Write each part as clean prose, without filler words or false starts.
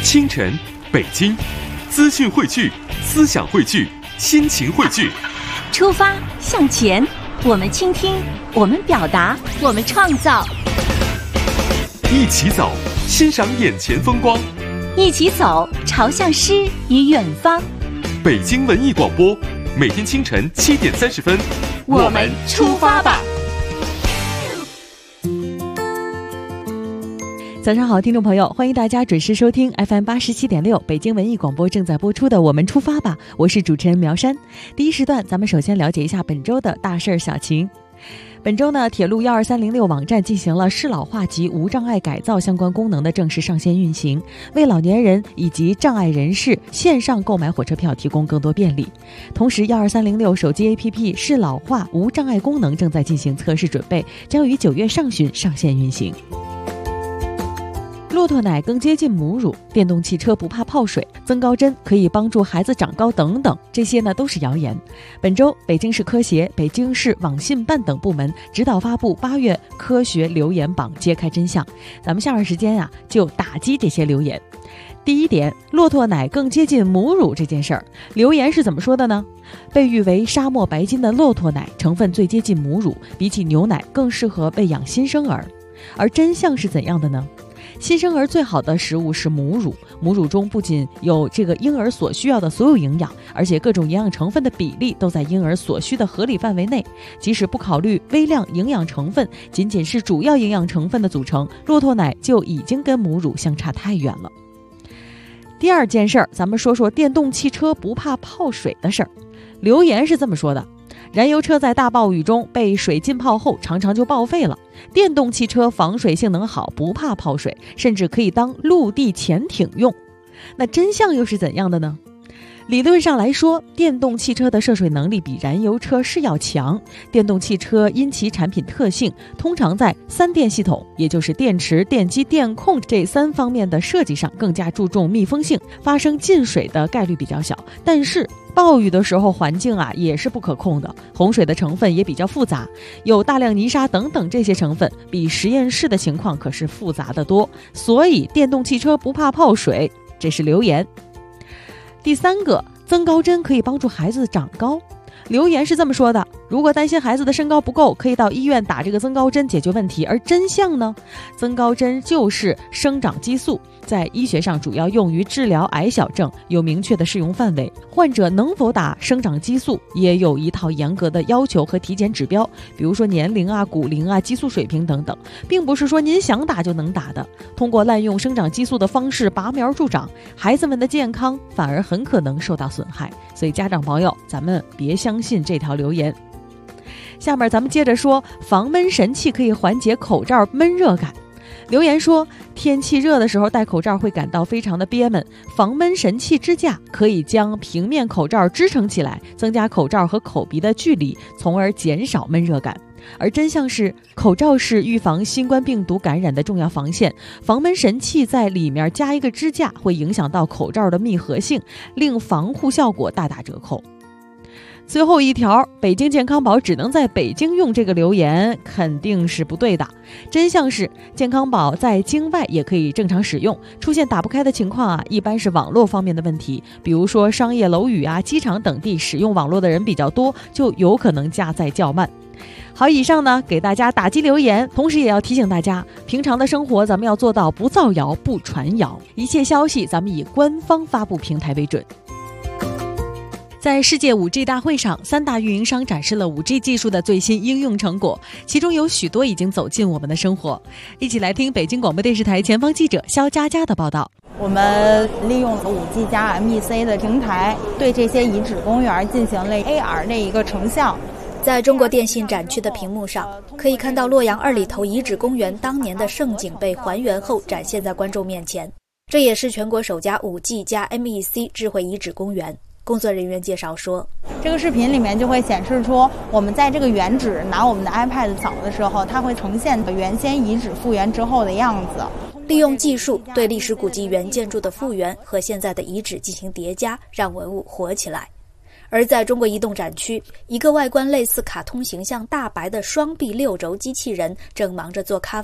清晨，北京，资讯汇聚，思想汇聚，心情汇聚。 出发向前，我们倾听，我们表达，我们创造。 一起走，欣赏眼前风光。 一起走，朝向诗与远方。 北京文艺广播，每天清晨7点30分， 我们出发吧。 早上好，听众朋友，欢迎大家准时收听 FM87.6 北京文艺广播正在播出的《我们出发吧》，我是主持人苗山。第一时段，咱们首先了解一下本周的大事儿小情。本周呢，铁路12306网站进行了适老化及无障碍改造相关功能的正式上线运行，为老年人以及障碍人士线上购买火车票提供更多便利。同时，12306手机 APP 适老化无障碍功能正在进行测试准备，将于9月上旬上线运行。骆驼奶更接近母乳，电动汽车不怕泡水，增高针可以帮助孩子长高等等，这些呢都是谣言。本周，北京市科协、北京市网信办等部门指导发布8月科学留言榜，揭开真相。咱们下面时间就打击这些留言。第一点，骆驼奶更接近母乳这件事儿，留言是怎么说的呢？被誉为沙漠白金的骆驼奶成分最接近母乳，比起牛奶更适合喂养新生儿。而真相是怎样的呢？新生儿最好的食物是母乳，母乳中不仅有这个婴儿所需要的所有营养，而且各种营养成分的比例都在婴儿所需的合理范围内。即使不考虑微量营养成分，仅仅是主要营养成分的组成，骆驼奶就已经跟母乳相差太远了。第二件事儿，咱们说说电动汽车不怕泡水的事儿。留言是这么说的：燃油车在大暴雨中被水浸泡后，常常就报废了。电动汽车防水性能好，不怕泡水，甚至可以当陆地潜艇用。那真相又是怎样的呢？理论上来说，电动汽车的涉水能力比燃油车是要强。电动汽车因其产品特性，通常在3电系统，也就是电池、电机、电控这3方面的设计上更加注重密封性，发生进水的概率比较小。但是暴雨的时候环境也是不可控的，洪水的成分也比较复杂，有大量泥沙等等，这些成分比实验室的情况可是复杂得多。所以电动汽车不怕泡水，这是留言。第三个，增高针可以帮助孩子长高。留言是这么说的：如果担心孩子的身高不够，可以到医院打这个增高针解决问题。而真相呢？增高针就是生长激素，在医学上主要用于治疗矮小症，有明确的适用范围。患者能否打生长激素也有一套严格的要求和体检指标，比如说年龄骨龄激素水平等等，并不是说您想打就能打的。通过滥用生长激素的方式拔苗助长，孩子们的健康反而很可能受到损害。所以家长朋友，咱们别相信这条留言。下面咱们接着说，防闷神器可以缓解口罩闷热感。留言说，天气热的时候戴口罩会感到非常的憋闷，防闷神器支架可以将平面口罩支撑起来，增加口罩和口鼻的距离，从而减少闷热感。而真相是，口罩是预防新冠病毒感染的重要防线，防闷神器在里面加一个支架，会影响到口罩的密合性，令防护效果大打折扣。最后一条，北京健康宝只能在北京用，这个留言肯定是不对的。真相是，健康宝在京外也可以正常使用，出现打不开的情况一般是网络方面的问题，比如说商业楼宇机场等地使用网络的人比较多，就有可能加载较慢。好，以上呢给大家打击留言，同时也要提醒大家，平常的生活咱们要做到不造谣、不传谣，一切消息咱们以官方发布平台为准。在世界 5G 大会上，3大运营商展示了 5G 技术的最新应用成果，其中有许多已经走进我们的生活。一起来听北京广播电视台前方记者肖佳佳的报道。 我们利用 5G 加 MEC 的平台，对这些遗址公园进行了 AR 的一个成像。 在中国电信展区的屏幕上，可以看到洛阳2里头遗址公园当年的盛景被还原后展现在观众面前。这也是全国首家 5G 加 MEC 智慧遗址公园。工作人员介绍说， 这个视频里面就会显示出我们在这个原址拿我们的 iPad 扫的时候，它会呈现原先遗址复原之后的样子。 利用技术对历史古迹原建筑的复原和现在的遗址进行叠加，让文物活起来。而在中国移动展区，一个外观类似卡通形象大白的双臂6轴机器人正忙着做咖啡，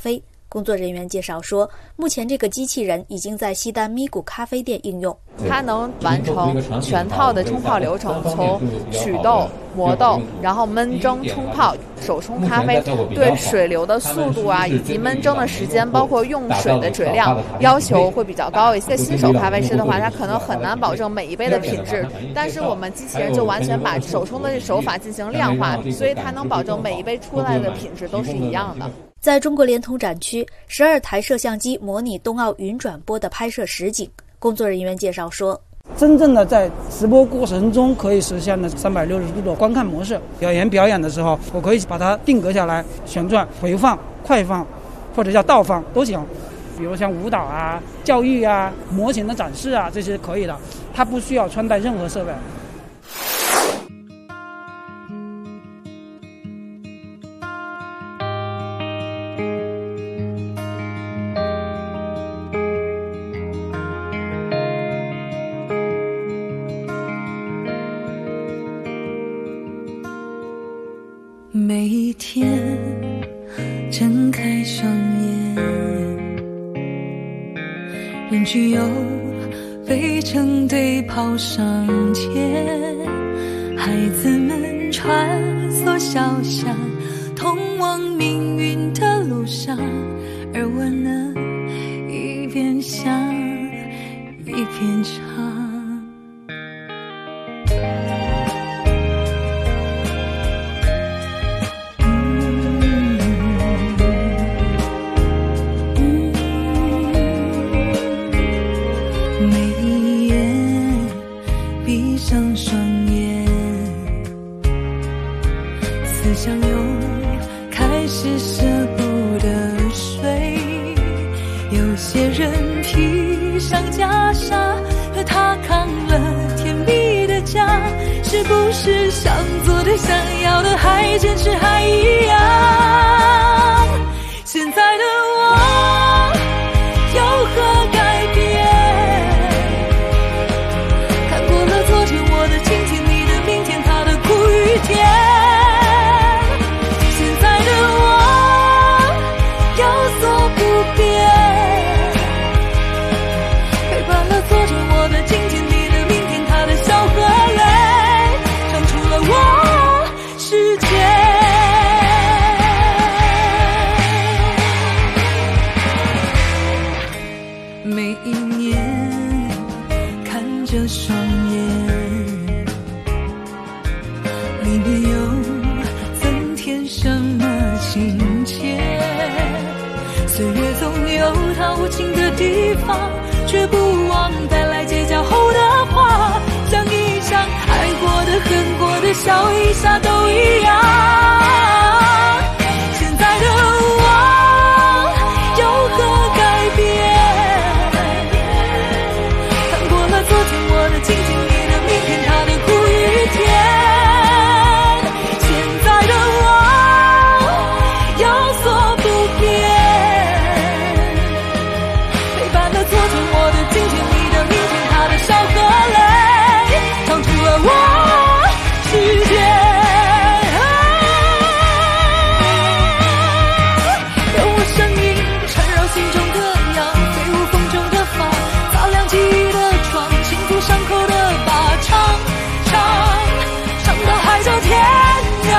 工作人员介绍说，目前这个机器人已经在西单咪咕咖啡店应用。 它能完成全套的冲泡流程，从取豆、磨豆，然后焖蒸、冲泡、手冲咖啡，对水流的速度啊，以及焖蒸的时间，包括用水的质量要求会比较高一些。新手咖啡师的话，他可能很难保证每一杯的品质，但是我们机器人就完全把手冲的手法进行量化，所以它能保证每一杯出来的品质都是一样的。 在中国联通展区，12台摄像机模拟冬奥云转播的拍摄实景。工作人员介绍说， 真正的在直播过程中可以实现的360度的观看模式。表演的时候，我可以把它定格下来，旋转、回放、快放，或者叫倒放都行。比如像舞蹈啊、教育啊、模型的展示啊，这些可以的，它不需要穿戴任何设备。 每一天睁开双眼，人群又围成队跑上前，孩子们穿梭小巷，通往命运的路上，而我呢，一边想一边唱。思想又开始舍不得睡，有些人披上袈裟，和他扛了甜蜜的家，是不是想做的想要的还坚持还一样？现在的我有何改变？看过了昨天我的今天，你的明天，他的苦与甜。每一年看着双眼，里面又增添什么情节？岁月总有它无情的地方，却不忘带来结痂后的花。想一想，爱过的恨过的笑一下都一样。现在的我有何改变？昨天我的今天，你的明天，他的苦与甜。现在的我有所不变，陪伴了昨天我的今天，你的明天，他的笑和泪，唱出了我世界。让我声音缠绕心中的痒，飞舞风中的发，擦亮记忆的伤口的吧，唱到海角天涯。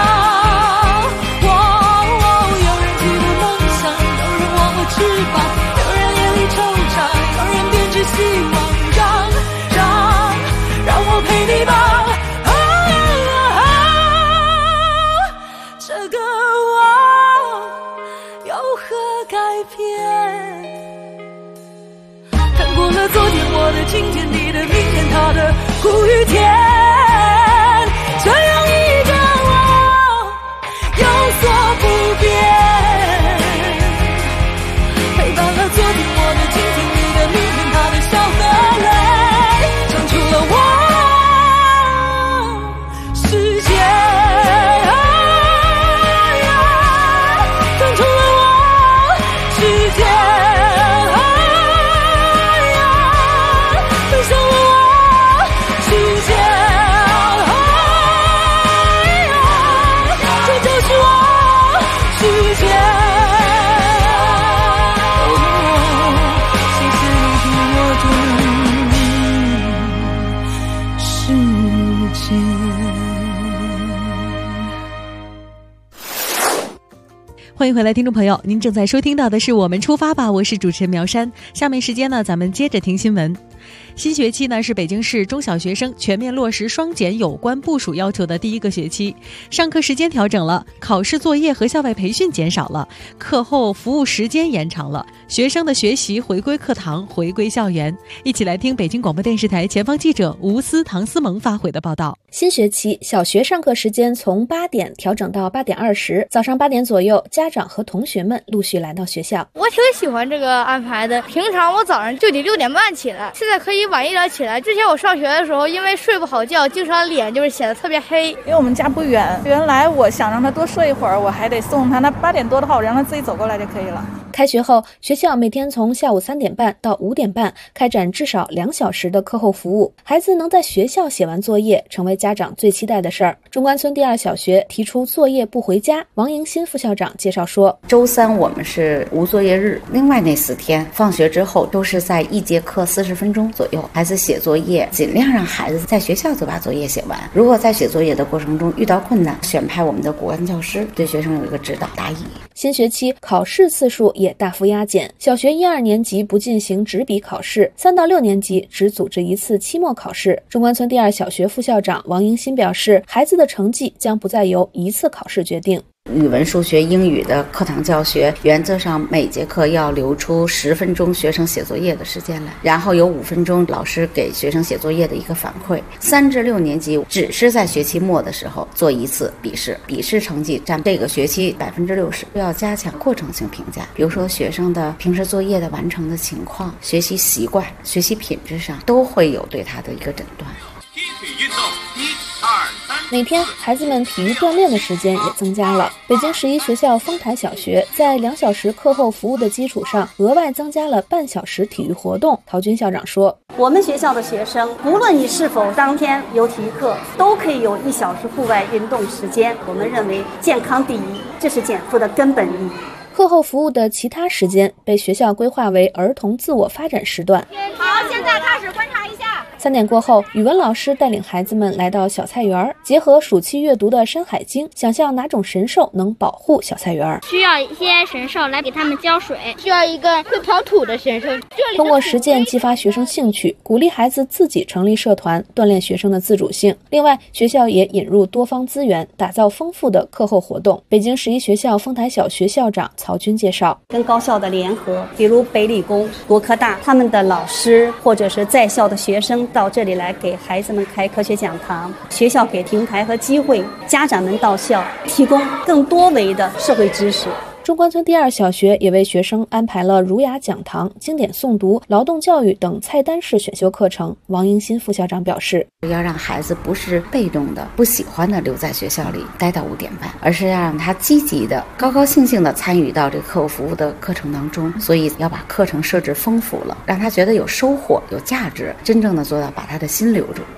有人记得梦想，有人忘了翅膀，有人眼里惆怅，有人编织希望。让我陪你吧。这个我有何改变？看过了昨天我的今天，你的明天，他的苦与甜。这样一个我有所不变，陪伴了昨天我的今天，你的明天，他的笑和泪，唱出了我世界，唱出了我世界。分享了我世界。 欢迎回来，听众朋友，您正在收听到的是《我们出发吧》，我是主持人苗珊。下面时间呢，咱们接着听新闻。新学期呢是北京市中小学生全面落实双减有关部署要求的第一个学期，上课时间调整了，考试作业和校外培训减少了，课后服务时间延长了，学生的学习回归课堂，回归校园。一起来听北京广播电视台前方记者吴思、唐思萌发回的报道。 新学期小学上课时间从8点调整到8点20，早上8点左右，家长和同学们陆续来到学校。 我挺喜欢这个安排的，平常我早上就得6点半起来，现在可以晚一点起来。之前我上学的时候，因为睡不好觉，经常脸就是显得特别黑。 因为我们家不远，原来我想让他多睡一会儿，我还得送他。那8点多的话，我让他自己走过来就可以了。 开学后，学校每天从下午3点半到5点半开展至少2小时的课后服务。孩子能在学校写完作业，成为家长最期待的事儿。中关村第2小学提出作业不回家，王迎新副校长介绍说， 周3我们是无作业日，另外那4天放学之后都是在1节课40分钟左右，孩子写作业，尽量让孩子在学校就把作业写完。如果在写作业的过程中遇到困难，选派我们的骨干教师对学生有一个指导答疑。 新学期考试次数也大幅压减，小学1、2年级不进行纸笔考试，3到6年级只组织1次期末考试。中关村第2小学副校长王迎新表示，孩子的成绩将不再由1次考试决定。 语文、数学、英语的课堂教学，原则上每节课要留出10分钟学生写作业的时间来，然后有5分钟老师给学生写作业的一个反馈。3至6年级只是在学期末的时候做1次笔试，笔试成绩占这个学期60%。要加强过程性评价，比如说学生的平时作业的完成的情况、学习习惯、学习品质上都会有对他的一个诊断。 踢腿运动1、2、3。 每天孩子们体育锻炼的时间也增加了。北京11学校丰台小学在2小时课后服务的基础上，额外增加了半小时体育活动。陶军校长说， 我们学校的学生，无论你是否当天有体育课，都可以有1小时户外运动时间。我们认为健康第一，这是减负的根本意义。 课后服务的其他时间被学校规划为儿童自我发展时段。 好，现在开始观察一下。 3点过后，语文老师带领孩子们来到小菜园，结合暑期阅读的《山海经》，想象哪种神兽能保护小菜园。 需要一些神兽来给他们浇水，需要一个会刨土的神兽。 通过实践激发学生兴趣，鼓励孩子自己成立社团，锻炼学生的自主性。另外，学校也引入多方资源，打造丰富的课后活动。北京11学校丰台小学校长曹军介绍， 跟高校的联合，比如北理工、国科大，他们的老师或者是在校的学生到这里来给孩子们开科学讲堂，学校给平台和机会，家长们到校提供更多维的社会知识。 中关村第2小学也为学生安排了儒雅讲堂、经典诵读、劳动教育等菜单式选修课程。王迎新副校长表示， 要让孩子不是被动的、不喜欢的留在学校里待到5点半，而是要让他积极的、高高兴兴的参与到这个课后服务的课程当中。所以要把课程设置丰富了，让他觉得有收获、有价值，真正的做到把他的心留住。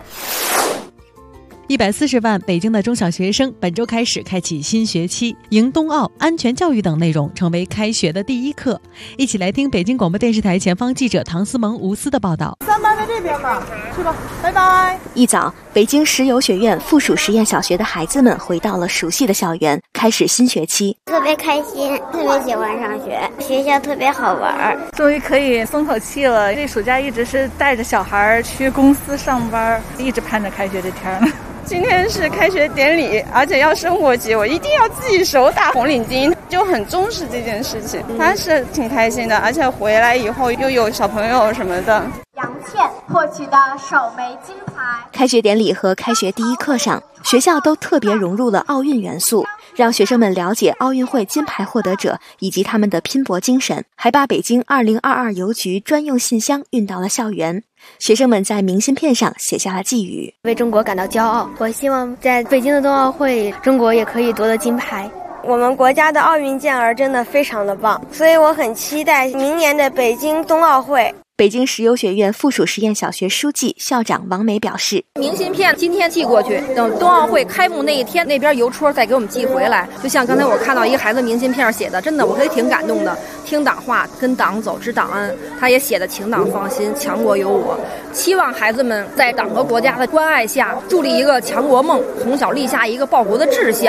140万北京的中小学生本周开始开启新学期，迎冬奥、安全教育等内容成为开学的第一课。一起来听北京广播电视台前方记者唐思萌、吴思的报道。 3班在这边吧，去吧，拜拜。 一早，北京石油学院附属实验小学的孩子们回到了熟悉的校园，开始新学期。 特别开心，特别喜欢上学，学校特别好玩， 终于可以松口气了。这暑假一直是带着小孩去公司上班，一直盼着开学这天了。 今天是开学典礼，而且要升国旗，我一定要自己手打红领巾，就很重视这件事情。他是挺开心的，而且回来以后又有小朋友什么的。 杨倩获取的首枚金牌。 开学典礼和开学第一课上，学校都特别融入了奥运元素，让学生们了解奥运会金牌获得者以及他们的拼搏精神，还把北京2022邮局专用信箱运到了校园。学生们在明信片上写下了寄语： 为中国感到骄傲，我希望在北京的冬奥会，中国也可以夺得金牌。 我们国家的奥运健儿真的非常的棒，所以我很期待明年的北京冬奥会。 北京石油学院附属实验小学书记、校长王梅表示， 明信片今天寄过去，等冬奥会开幕那一天，那边邮戳再给我们寄回来。就像刚才我看到一个孩子明信片写的，真的我也挺感动的，听党话，跟党走，知党恩。他也写的请党放心，强国有我。期望孩子们在党和国家的关爱下，助力一个强国梦，从小立下一个报国的志向。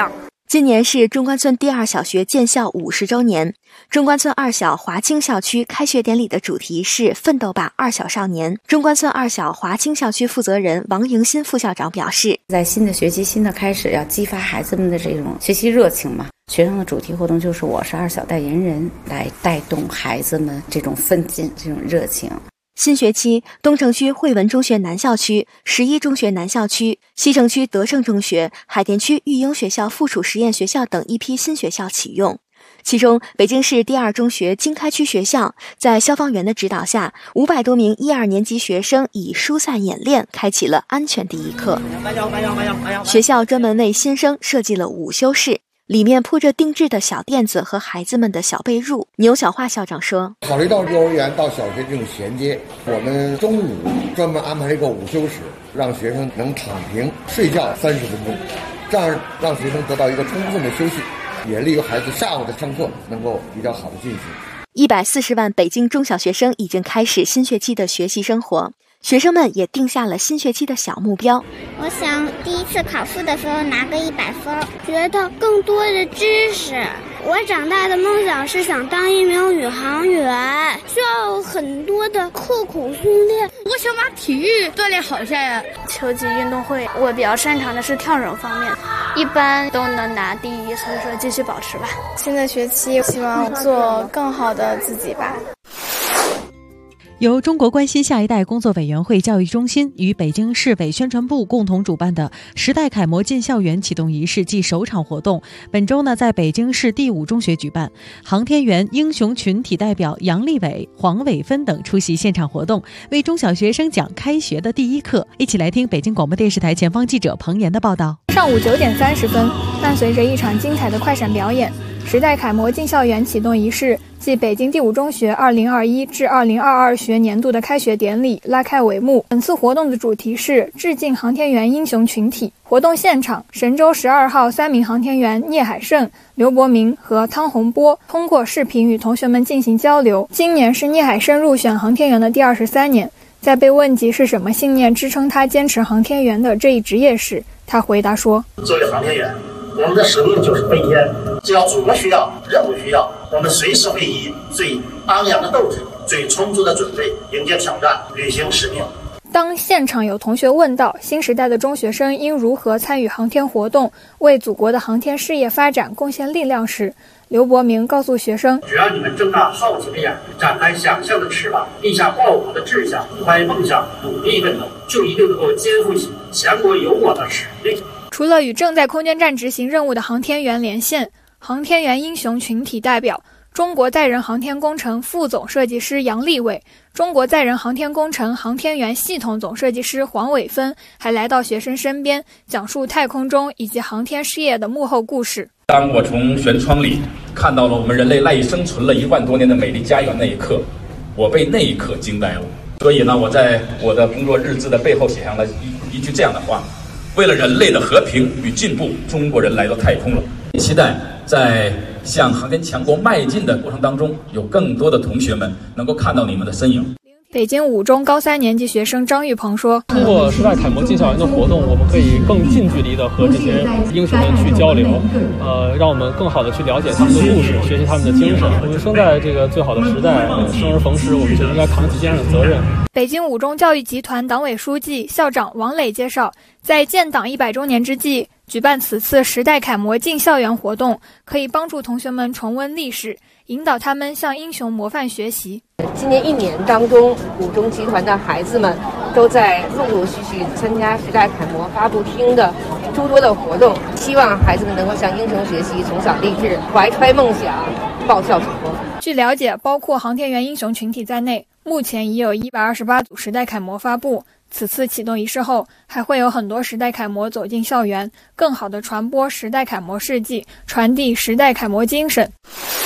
今年是中关村第2小学建校50周年，中关村2小华清校区开学典礼的主题是奋斗吧2小少年。中关村2小华清校区负责人王迎新副校长表示， 在新的学期新的开始，要激发孩子们的这种学习热情嘛。学生的主题活动就是我是2小代言人，来带动孩子们这种奋进这种热情。 新学期，东城区汇文中学南校区、11中学南校区、西城区德胜中学、海淀区育英学校附属实验学校等一批新学校启用。其中，北京市第2中学经开区学校在消防员的指导下，500多名1、2年级学生以疏散演练开启了安全第一课。学校专门为新生设计了午休室，里面铺着定制的小垫子和孩子们的小被褥。牛小化校长说， 考虑到幼儿园到小学这种衔接，我们中午专门安排了一个午休室，让学生能躺平睡觉30分钟，这样让学生得到一个充分的休息，也利于孩子下午的上课能够比较好的进行。 140万北京中小学生已经开始新学期的学习生活，学生们也定下了新学期的小目标。 我想第一次考试的时候拿个100分，学到更多的知识。我长大的梦想是想当一名宇航员，需要很多的刻苦训练。 我想把体育锻炼好下来。 秋季运动会我比较擅长的是跳绳方面，一般都能拿第1，所以说继续保持吧。 新的学期希望做更好的自己吧。 由中国关心下一代工作委员会教育中心与北京市委宣传部共同主办的时代楷模进校园启动仪式暨首场活动，本周在北京市第5中学举办。航天员英雄群体代表杨利伟、黄伟芬等出席现场活动，为中小学生讲开学的第一课。一起来听北京广播电视台前方记者彭岩的报道。 上午9点30分，伴随着一场精彩的快闪表演，时代楷模进校园启动仪式即北京第5中学2021至2022学年度的开学典礼拉开帷幕。本次活动的主题是致敬航天员英雄群体。活动现场，神舟12号3名航天员聂海胜、刘伯明和汤洪波通过视频与同学们进行交流。今年是聂海胜入选航天员的第23年，在被问及是什么信念支撑他坚持航天员的这一职业时，他回答说， 作为航天员，我们的使命就是飞天，只要祖国需要，任务需要，我们随时会以最昂扬的斗志、最充足的准备迎接挑战，履行使命。 当现场有同学问到新时代的中学生应如何参与航天活动，为祖国的航天事业发展贡献力量时，刘伯明告诉学生， 只要你们睁大好奇的眼，展开想象的翅膀，立下抱负的志向，怀梦想，努力奋斗，就一定能够肩负起强国有我的使命。 除了与正在空间站执行任务的航天员连线，航天员英雄群体代表中国载人航天工程副总设计师杨利伟、中国载人航天工程航天员系统总设计师黄伟芬还来到学生身边，讲述太空中以及航天事业的幕后故事。 当我从舷窗里看到了我们人类赖以生存了1万多年的美丽家园那一刻，我被那一刻惊呆了。所以呢，我在我的工作日志的背后写上了一句这样的话：为了人类的和平与进步，中国人来到太空了。期待在向航天强国迈进的过程当中，有更多的同学们能够看到你们的身影。 北京5中高3年级学生张玉鹏说， 通过时代楷模进校园的活动，我们可以更近距离的和这些英雄们去交流，让我们更好的去了解他们的故事，学习他们的精神。我们生在这个最好的时代，生而逢时，我们就应该扛起肩上的责任。 北京5中教育集团党委书记、校长王磊介绍，在建党100周年之际，举办此次时代楷模进校园活动，可以帮助同学们重温历史，引导他们向英雄模范学习。 今年1年当中，5中集团的孩子们都在陆陆续续参加时代楷模发布厅的诸多的活动，希望孩子们能够向英雄学习，从小立志，怀揣梦想，报效祖国。 据了解，包括航天员英雄群体在内，目前已有128组时代楷模发布。此次启动仪式后，还会有很多时代楷模走进校园，更好地传播时代楷模事迹，传递时代楷模精神。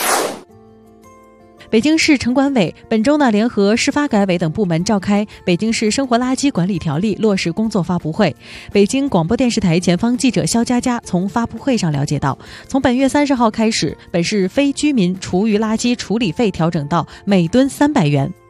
北京市城管委本周联合市发改委等部门召开北京市生活垃圾管理条例落实工作发布会。北京广播电视台前方记者肖佳佳从发布会上了解到，从本月30号开始，本市非居民厨余垃圾处理费调整到每吨300元。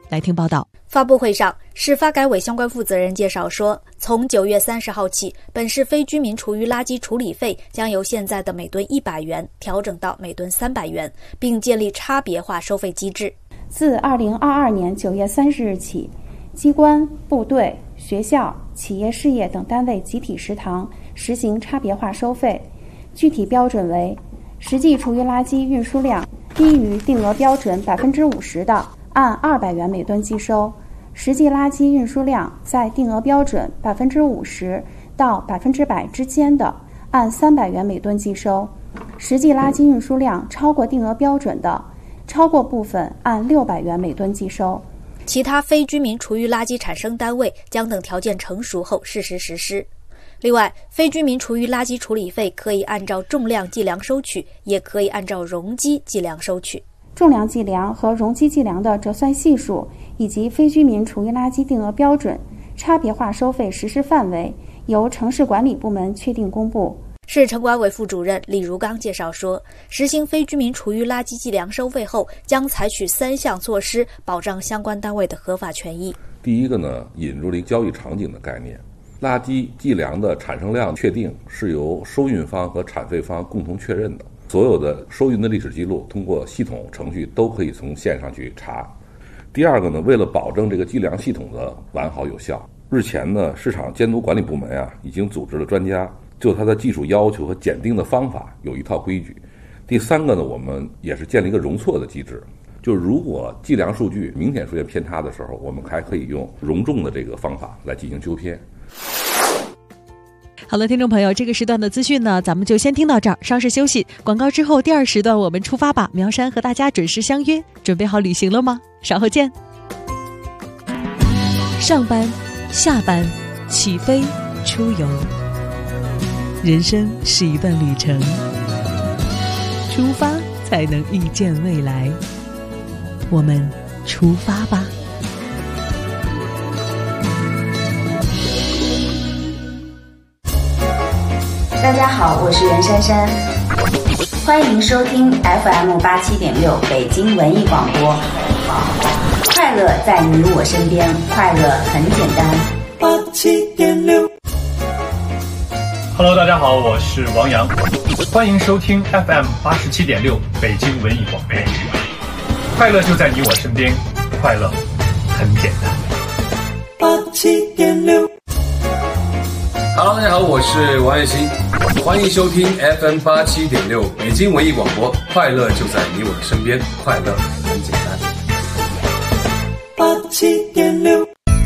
来听报道。 发布会上，市发改委相关负责人介绍说，从9月30号起，本市非居民厨余垃圾处理费将由现在的每吨100元调整到每吨300元，并建立差别化收费机制。 自2022年9月30日起，机关、部队、学校、企业事业等单位集体食堂实行差别化收费，具体标准为：实际厨余垃圾运输量低于定额标准50%的，按200元每吨计收；实际垃圾运输量在定额标准50%到100%之间的，按300元每吨计收；实际垃圾运输量超过定额标准的，超过部分按600元每吨计收。 其他非居民厨余垃圾产生单位将等条件成熟后适时实施。另外，非居民厨余垃圾处理费可以按照重量计量收取，也可以按照容积计量收取。 重量计量和容积计量的折算系数以及非居民厨余垃圾定额标准、差别化收费实施范围由城市管理部门确定公布。 市城管委副主任李如刚介绍说，实行非居民厨余垃圾计量收费后，将采取3项措施保障相关单位的合法权益。 第一个呢，引入了一个交易场景的概念。垃圾计量的产生量确定是由收运方和产废方共同确认的，所有的收运的历史记录通过系统程序都可以从线上去查。第二个呢，为了保证这个计量系统的完好有效，日前呢，市场监督管理部门已经组织了专家就它的技术要求和检定的方法有一套规矩。第三个呢，我们也是建立一个容错的机制，就是如果计量数据明显出现偏差的时候，我们还可以用容重的这个方法来进行纠偏。 好了，听众朋友，这个时段的资讯呢，咱们就先听到这儿，稍事休息。广告之后，第2时段我们出发吧。苗山和大家准时相约，准备好旅行了吗？稍后见。上班、下班、起飞、出游，人生是一段旅程，出发才能遇见未来。我们出发吧。 大家好，我是袁姗姗，欢迎收听 FM87.6 北京文艺广播。快乐在你我身边，快乐很简单。 87.6 Hello， 大家好，我是王洋，欢迎收听 FM87.6 北京文艺广播。快乐就在你我身边，快乐很简单。87.6 Hello， 大家好，我是王栎鑫，欢迎收听 FM87.6 北京文艺广播。快乐就在你我的身边，快乐很简单。87.6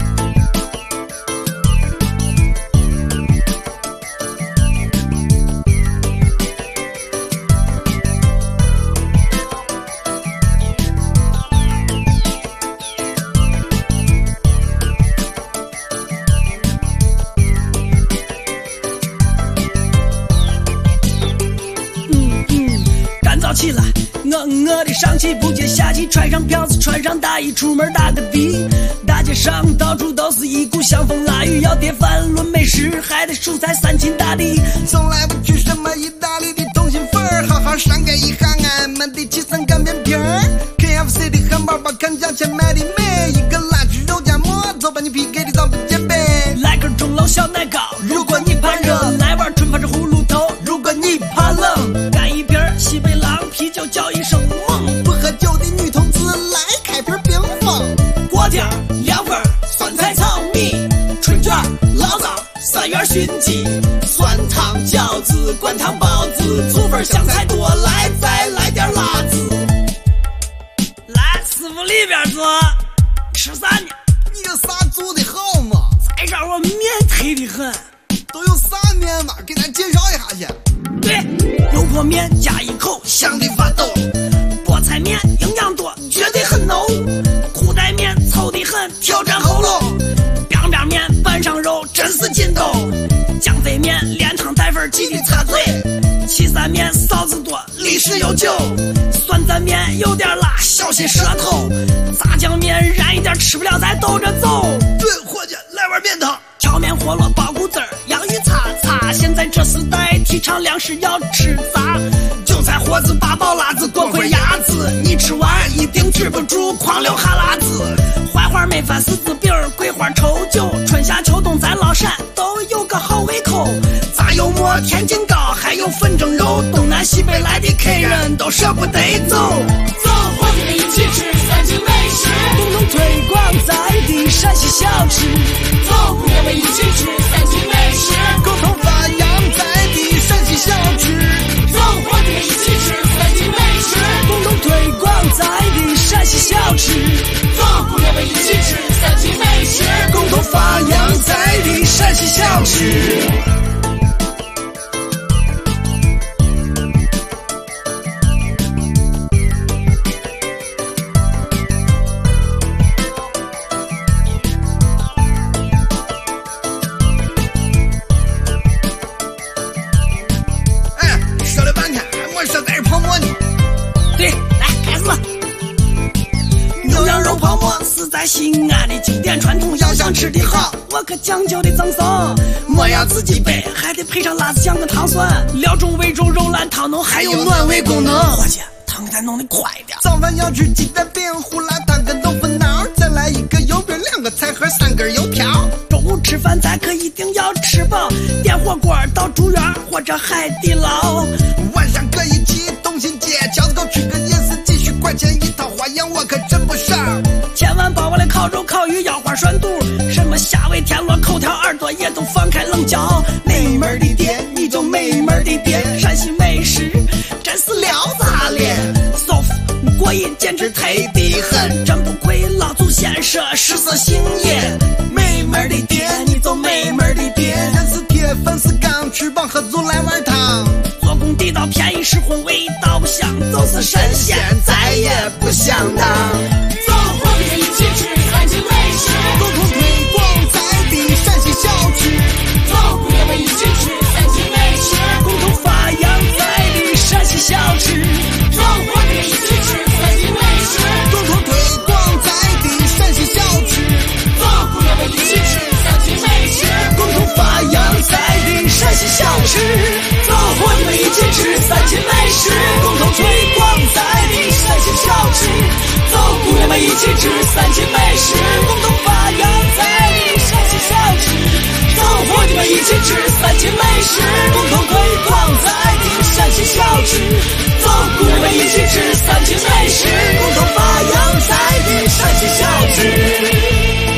起来，我的上气不接下气，穿上票子，穿上大衣，出门打个的。大街上到处都是一股香风腊雨，要碟饭论美食，还得蔬菜三秦大地。 从来不去什么意大利的通心粉，好好上盖一行俺们的起司干面皮儿 ，KFC 的汉堡包看价钱卖的美，一个辣猪肉夹馍，走把你 PK 的早不减肥。 来根钟楼小奶糕，如果你怕热，来碗春泡着葫芦头，如果你怕冷，干一瓶西北狼啤酒叫一声猛， 不喝酒的女同志来开瓶冰峰， 锅贴凉粉酸菜炒米，春卷醪糟3元熏鸡，酸汤饺子灌汤包子，醋粉香菜多来，再来点辣子。来师傅里边坐，吃啥呢？ 你有啥做的好吗？ 再让我面忒的很。 都有啥面嘛？给咱介绍一下去。 对，油泼面加一口香的发抖，菠菜面营养多，绝对很浓，裤带面臭的很，挑战喉咙，biang biang面拌上肉真是劲斗，酱肥面连汤带粉记得擦嘴，岐山面臊子多，历史悠久，酸蘸面有点辣，小心舌头，炸酱面燃一点，吃不了再兜着走。 对，伙计，来碗面汤。 荞面饸饹包谷子儿，洋芋擦擦。现在这时代提倡粮食要吃杂，韭菜盒子八宝辣子锅盔鸭子，你吃完一定止不住狂流哈喇子。 发柿子饼、桂花稠酒，春夏秋冬咱老陕都有个好胃口。炸油馍、天津糕，还有粉蒸肉，东南西北来的客人都舍不得走。 走，伙计们一起吃3晋美食， 共同推广在地陕西小吃。 走，姑娘们一起吃3晋美食， 共同发扬在地陕西小吃。 走，伙计们一起吃3晋美食， 共同推广在地陕西小吃。 走，姑娘们一起吃3晋美食， 共同发扬在地陕西小吃。西安的经典传统，要想吃的好，我可讲究的赠送。莫要自己备，还得配上辣子酱跟糖蒜，料中味中肉烂汤浓，还有暖胃功能。伙计，汤再弄得快点。 早饭要吃鸡蛋饼、胡辣汤跟豆腐脑，再来一个油饼、2个菜盒、3根油条。 中午吃饭咱可一定要吃饱，点火锅到住院或者海底捞。 晚上可以去东新街，饺子糕吃个夜市，几10块钱一套，花样我可真不少。 千万把我的烤肉、烤鱼、腰花、涮肚，什么虾尾、田螺、口条、耳朵也都放开冷嚼。美门的店，你就美门的店，陕西美食真是撩炸脸，舒服过瘾，简直忒的很，真不愧老祖先说食色性也。美门的店，你就美门的店， 人是铁，粉是钢，吃饱喝足来碗汤。 做工地道，便宜实惠，味道香，就是神仙再也不想当。 走，伙计们一起吃3晋美食，共同推广在地陕西小吃。走，姑娘们一起吃3晋美食， 共同发扬在地陕西小吃。 走，伙计们一起吃3晋美食，共同推广在地陕西小吃。走，姑娘们一起吃3晋美食， 共同发扬在地陕西小吃。 走，伙计们一起吃3晋美食， 共同推广在地陕西小吃。 走，姑娘们一起吃3晋美食， 共同发扬在地陕西小吃。 走，伙计们一起吃3晋美食， 共同推广在地陕西小吃。 走，姑娘们一起吃3晋美食， 共同发扬在地陕西小吃。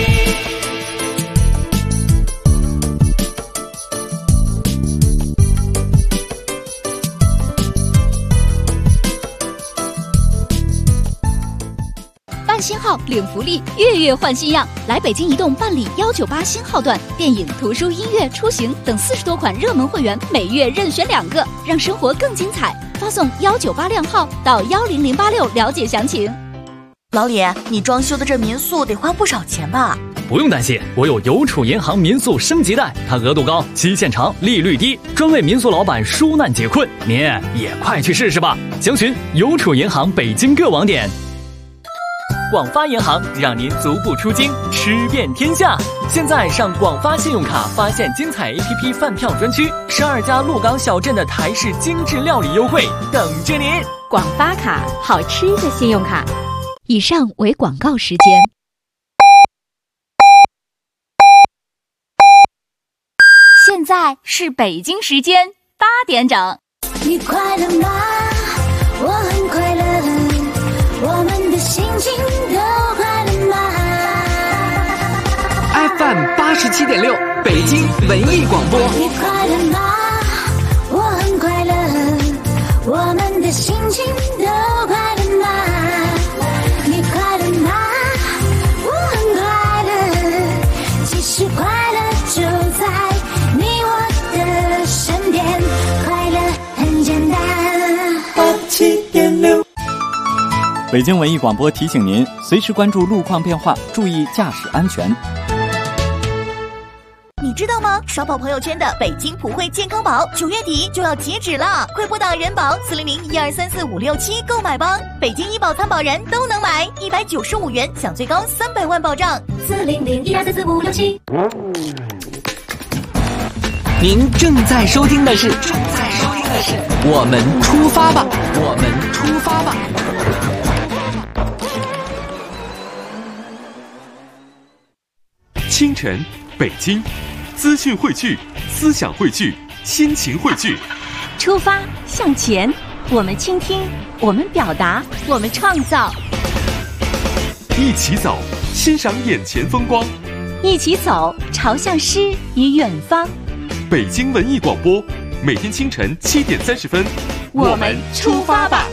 办新号领福利，月月换新样，来北京移动办理198新号段，电影、图书、音乐、出行等40多款热门会员，每月任选2个，让生活更精彩。发送198靓号到10086了解详情。 老李，你装修的这民宿得花不少钱吧？ 不用担心，我有邮储银行民宿升级贷，它额度高，期限长，利率低，专为民宿老板纾难解困。您也快去试试吧！详询邮储银行北京各网点。广发银行让您足不出京，吃遍天下。现在上广发信用卡发现精彩 APP 饭票专区，12家鹿港小镇的台式精致料理优惠等着您。 广发卡，好吃的信用卡。以上为广告时间。现在是北京时间8点整。 你快乐吗？我很快乐，我们的心情都快乐吗 ？FM 87.6，北京文艺广播。 你快乐吗？我很快乐，我们的心情都快乐吗？你快乐吗？我很快乐，其实快乐就在你我的身边，快乐很简单。 87.6。 北京文艺广播提醒您，随时关注路况变化，注意驾驶安全。 你知道吗？刷爆朋友圈的北京普惠健康宝9月底就要截止了，快拨打人保400-1234-567购买吧！北京医保参保人都能买，195元享最高300万保障。 400-1234-567。 您正在收听的是我们出发吧，我们出发吧。 清晨，北京，资讯汇聚，思想汇聚，心情汇聚。 出发向前，我们倾听，我们表达，我们创造。 一起走，欣赏眼前风光。 一起走，朝向诗与远方。 北京文艺广播，每天清晨7点30分， 我们出发吧。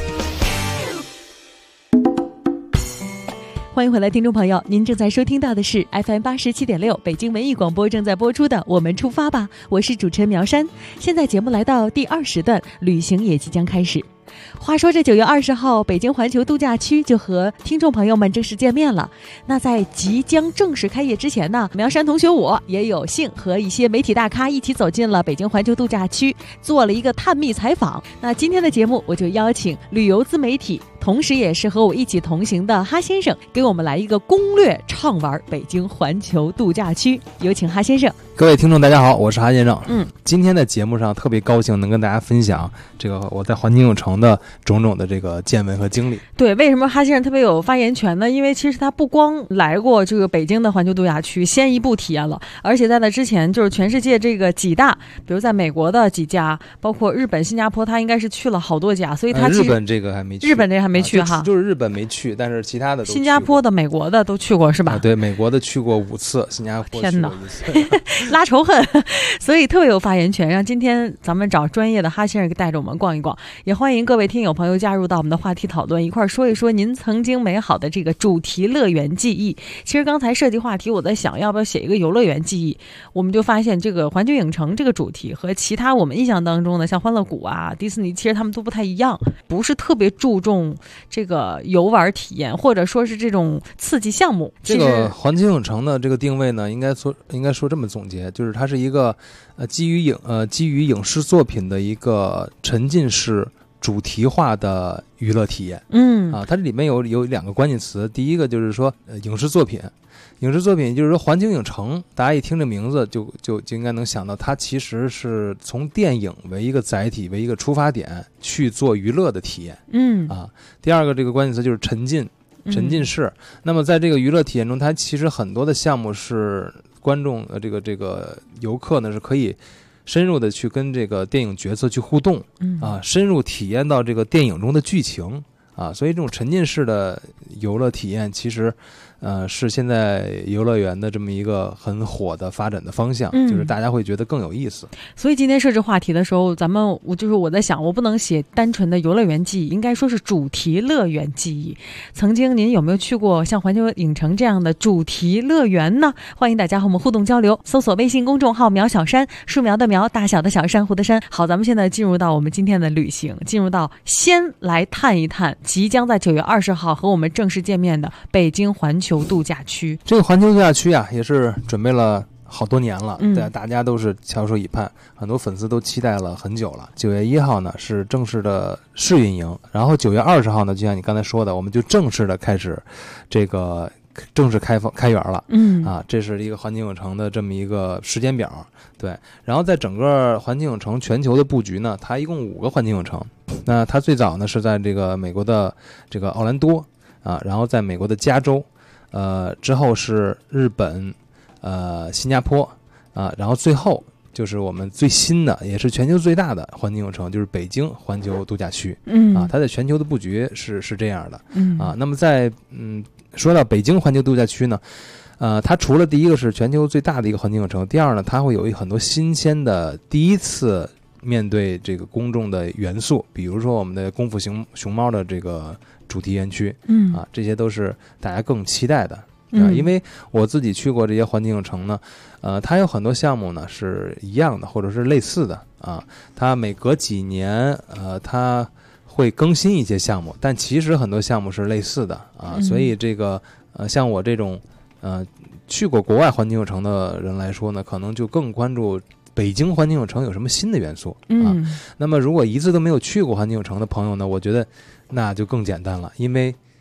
欢迎回来，听众朋友，您正在收听到的是 FM 87.6北京文艺广播正在播出的《我们出发吧》，我是主持人苗山。现在节目来到第20段，旅行也即将开始。话说这9月20号，北京环球度假区就和听众朋友们正式见面了。那在即将正式开业之前呢，苗山同学我也有幸和一些媒体大咖一起走进了北京环球度假区，做了一个探秘采访。那今天的节目，我就邀请旅游自媒体，同时也是和我一起同行的哈先生，给我们来一个攻略畅玩北京环球度假区。有请哈先生。 各位听众大家好，我是哈先生。今天的节目上特别高兴能跟大家分享这个我在环球影城的种种的这个见闻和经历。 对，为什么哈先生特别有发言权呢？因为其实他不光来过这个北京的环球度假区，先一步体验了，而且在那之前就是全世界这个几大，比如在美国的几家，包括日本、新加坡，他应该是去了好多家，所以他日本这个还没去， 日本这个还没去哈， 就是日本没去，但是其他的都去过， 新加坡的、美国的都去过是吧？ 对，美国的去过5次，新加坡去过1次， 拉仇恨。所以特别有发言权，让今天咱们找专业的哈先生带着我们逛一逛，也欢迎各位听友朋友加入到我们的话题讨论，一块说一说您曾经美好的这个主题乐园记忆。其实刚才设计话题，我在想要不要写一个游乐园记忆，我们就发现这个环球影城这个主题和其他我们印象当中的像欢乐谷啊、迪士尼，其实他们都不太一样，不是特别注重这个游玩体验，或者说是这种刺激项目。 这个环球影城的这个定位呢，应该说这么总结，就是它是一个基于影视作品的一个沉浸式主题化的娱乐体验。它这里面有2个关键词，第一个就是说影视作品，就是说环球影城，大家一听这名字就应该能想到，它其实是从电影为一个载体，为一个出发点去做娱乐的体验。第二个这个关键词就是沉浸式。那么在这个娱乐体验中，它其实很多的项目是观众这个游客呢是可以深入的去跟这个电影角色去互动，深入体验到这个电影中的剧情啊，所以这种沉浸式的游乐体验其实是现在游乐园的这么一个很火的发展的方向，就是大家会觉得更有意思。 所以今天设置话题的时候，我在想，我不能写单纯的游乐园记忆，应该说是主题乐园记忆。曾经您有没有去过像环球影城这样的主题乐园呢？欢迎大家和我们互动交流，搜索微信公众号苗小山，树苗的苗，大小的小，珊瑚的珊。好，咱们现在进入到我们今天的旅行，进入到先来探一探即将在9月20号和我们正式见面的北京环球度假区。 这个环球度假区啊，也是准备了好多年了，大家都是翘首以盼，很多粉丝都期待了很久了。9月1号呢是正式的试运营，然后9月20号呢，就像你刚才说的，我们就正式的开始这个正式开园了。这是一个环球影城的这么一个时间表。对，然后在整个环球影城全球的布局呢，它一共5个环球影城。那它最早呢是在这个美国的这个奥兰多然后在美国的加州，之后是日本，新加坡然后最后就是我们最新的，也是全球最大的环球影城，就是北京环球度假区。它在全球的布局是这样的。那么在说到北京环球度假区呢，它除了第一个是全球最大的一个环球影城，第二呢，它会有很多新鲜的第一次面对这个公众的元素，比如说我们的功夫熊猫的这个主题园区，这些都是大家更期待的。因为我自己去过这些环球影城呢，它有很多项目呢是一样的或者是类似的它每隔几年它会更新一些项目，但其实很多项目是类似的所以这个像我这种去过国外环球影城的人来说呢，可能就更关注北京环球影城有什么新的元素那么如果一次都没有去过环球影城的朋友呢，我觉得那就更简单了，因为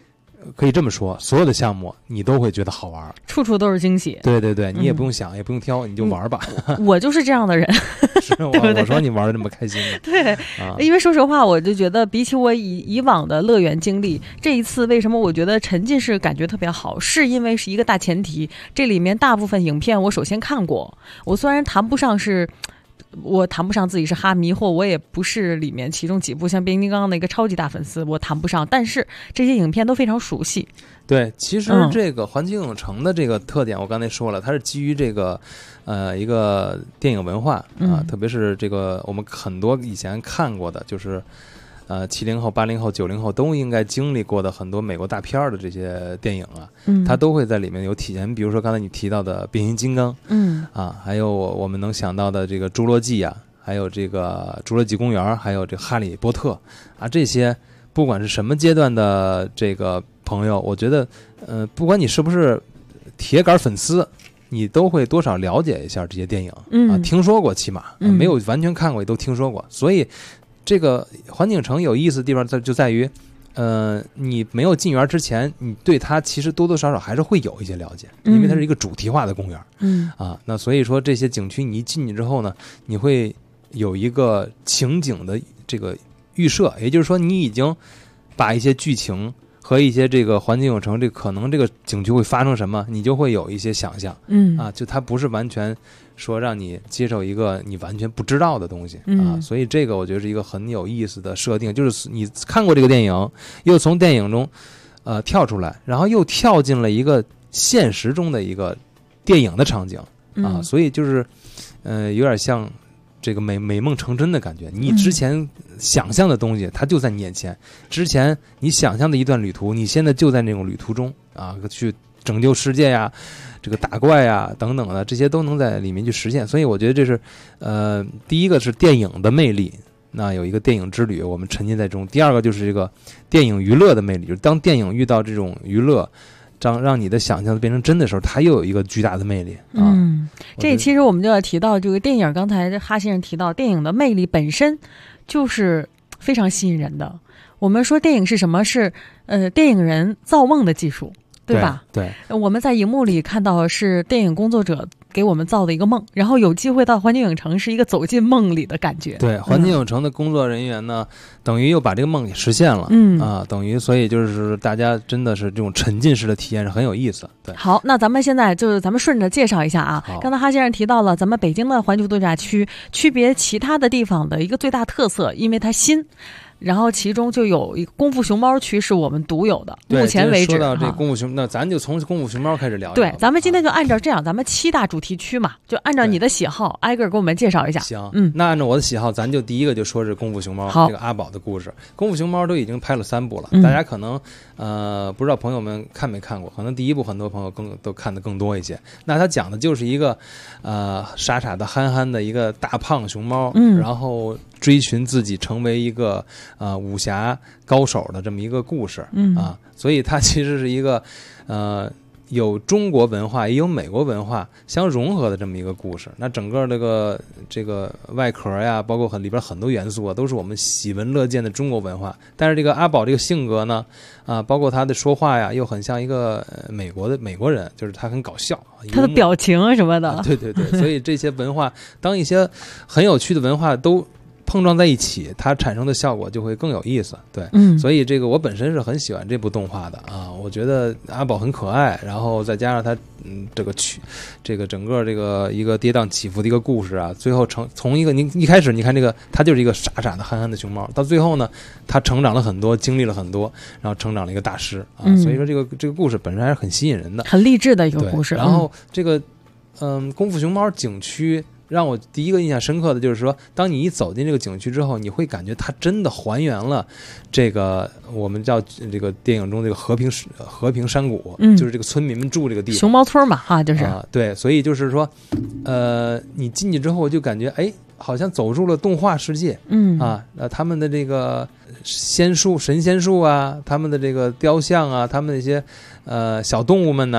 可以这么说，所有的项目你都会觉得好玩， 处处都是惊喜。 对对对，你也不用想，也不用挑，你就玩吧。 我就是这样的人， 是对不对？我说你玩的这么开心的， 对，因为说实话，我就觉得比起我以往的乐园经历，这一次为什么我觉得沉浸式感觉特别好，是因为是一个大前提，这里面大部分影片我首先看过，我虽然谈不上自己是哈迷，或我也不是里面其中几部像变形金刚的一个超级大粉丝，我谈不上，但是这些影片都非常熟悉。 对，其实这个环球影城的这个特点，我刚才说了，它是基于这个一个电影文化啊，特别是这个我们很多以前看过的，就是70后、80后、90后都应该经历过的很多美国大片的这些电影啊，它都会在里面有体现。比如说刚才你提到的变形金刚，还有我们能想到的这个侏罗纪啊，还有这个侏罗纪公园，还有这个哈利波特啊，这些不管是什么阶段的这个朋友，我觉得不管你是不是铁杆粉丝，你都会多少了解一下这些电影啊，听说过，起码没有完全看过也都听说过。所以这个环球影城有意思的地方就在于你没有进园之前，你对它其实多多少少还是会有一些了解，因为它是一个主题化的公园那所以说这些景区你一进去之后呢，你会有一个情景的这个预设，也就是说你已经把一些剧情和一些这个环球影城这可能这个景区会发生什么，你就会有一些想象就它不是完全说让你接受一个你完全不知道的东西所以这个我觉得是一个很有意思的设定，就是你看过这个电影，又从电影中跳出来，然后又跳进了一个现实中的一个电影的场景所以就是有点像这个美梦成真的感觉，你之前想象的东西它就在你眼前，之前你想象的一段旅途，你现在就在那种旅途中去拯救世界呀，这个打怪呀等等的，这些都能在里面去实现。所以我觉得这是第一个是电影的魅力，那有一个电影之旅我们沉浸在中。第二个就是这个电影娱乐的魅力，就是当电影遇到这种娱乐让你的想象变成真的时候，它又有一个巨大的魅力这其实我们就要提到这个电影，刚才哈先生提到电影的魅力本身就是非常吸引人的。我们说电影是什么？是电影人造梦的技术，对吧？ 对， 我们在荧幕里看到是电影工作者给我们造的一个梦，然后有机会到环球影城是一个走进梦里的感觉。 对，环球影城的工作人员呢，等于又把这个梦给实现了等于所以就是大家真的是这种沉浸式的体验是很有意思。对， 好，那咱们现在就是咱们顺着介绍一下啊。刚才哈先生提到了咱们北京的环球度假区区别其他的地方的一个最大特色，因为它新。然后其中就有一个功夫熊猫区是我们独有的，目前为止。 说到这功夫熊，那咱就从功夫熊猫开始聊。 对，咱们今天就按照这样，咱们7大主题区嘛，就按照你的喜好挨个给我们介绍一下。 行，那按照我的喜好，咱就第一个就说是功夫熊猫这个阿宝的故事。功夫熊猫都已经拍了3部了，大家可能不知道朋友们看没看过，可能第1部很多朋友都看得更多一些。那他讲的就是一个傻傻的憨憨的一个大胖熊猫，然后追寻自己成为一个武侠高手的这么一个故事所以它其实是一个有中国文化也有美国文化相融合的这么一个故事。那整个这个外壳呀，包括里边很多元素都是我们喜闻乐见的中国文化。但是这个阿宝这个性格呢包括他的说话呀，又很像一个美国人，就是他很搞笑， 他的表情什么的。 对对对，所以这些文化，当一些很有趣的文化都碰撞在一起，它产生的效果就会更有意思。对，所以这个我本身是很喜欢这部动画的我觉得阿宝很可爱，然后再加上他这个整个这个一个跌宕起伏的一个故事最后从一个你一开始你看这个他就是一个傻傻的憨憨的熊猫，到最后呢他成长了很多，经历了很多，然后成长了一个大师所以说这个故事本身还是很吸引人的， 很励志的一个故事。 然后这个功夫熊猫景区让我第一个印象深刻的就是说，当你一走进这个景区之后，你会感觉它真的还原了这个我们叫这个电影中这个和平山谷，就是这个村民们住这个地方， 熊猫村嘛就是对，所以就是说你进去之后就感觉好像走入了动画世界他们的这个神仙树他们的这个雕像他们那些小动物们呢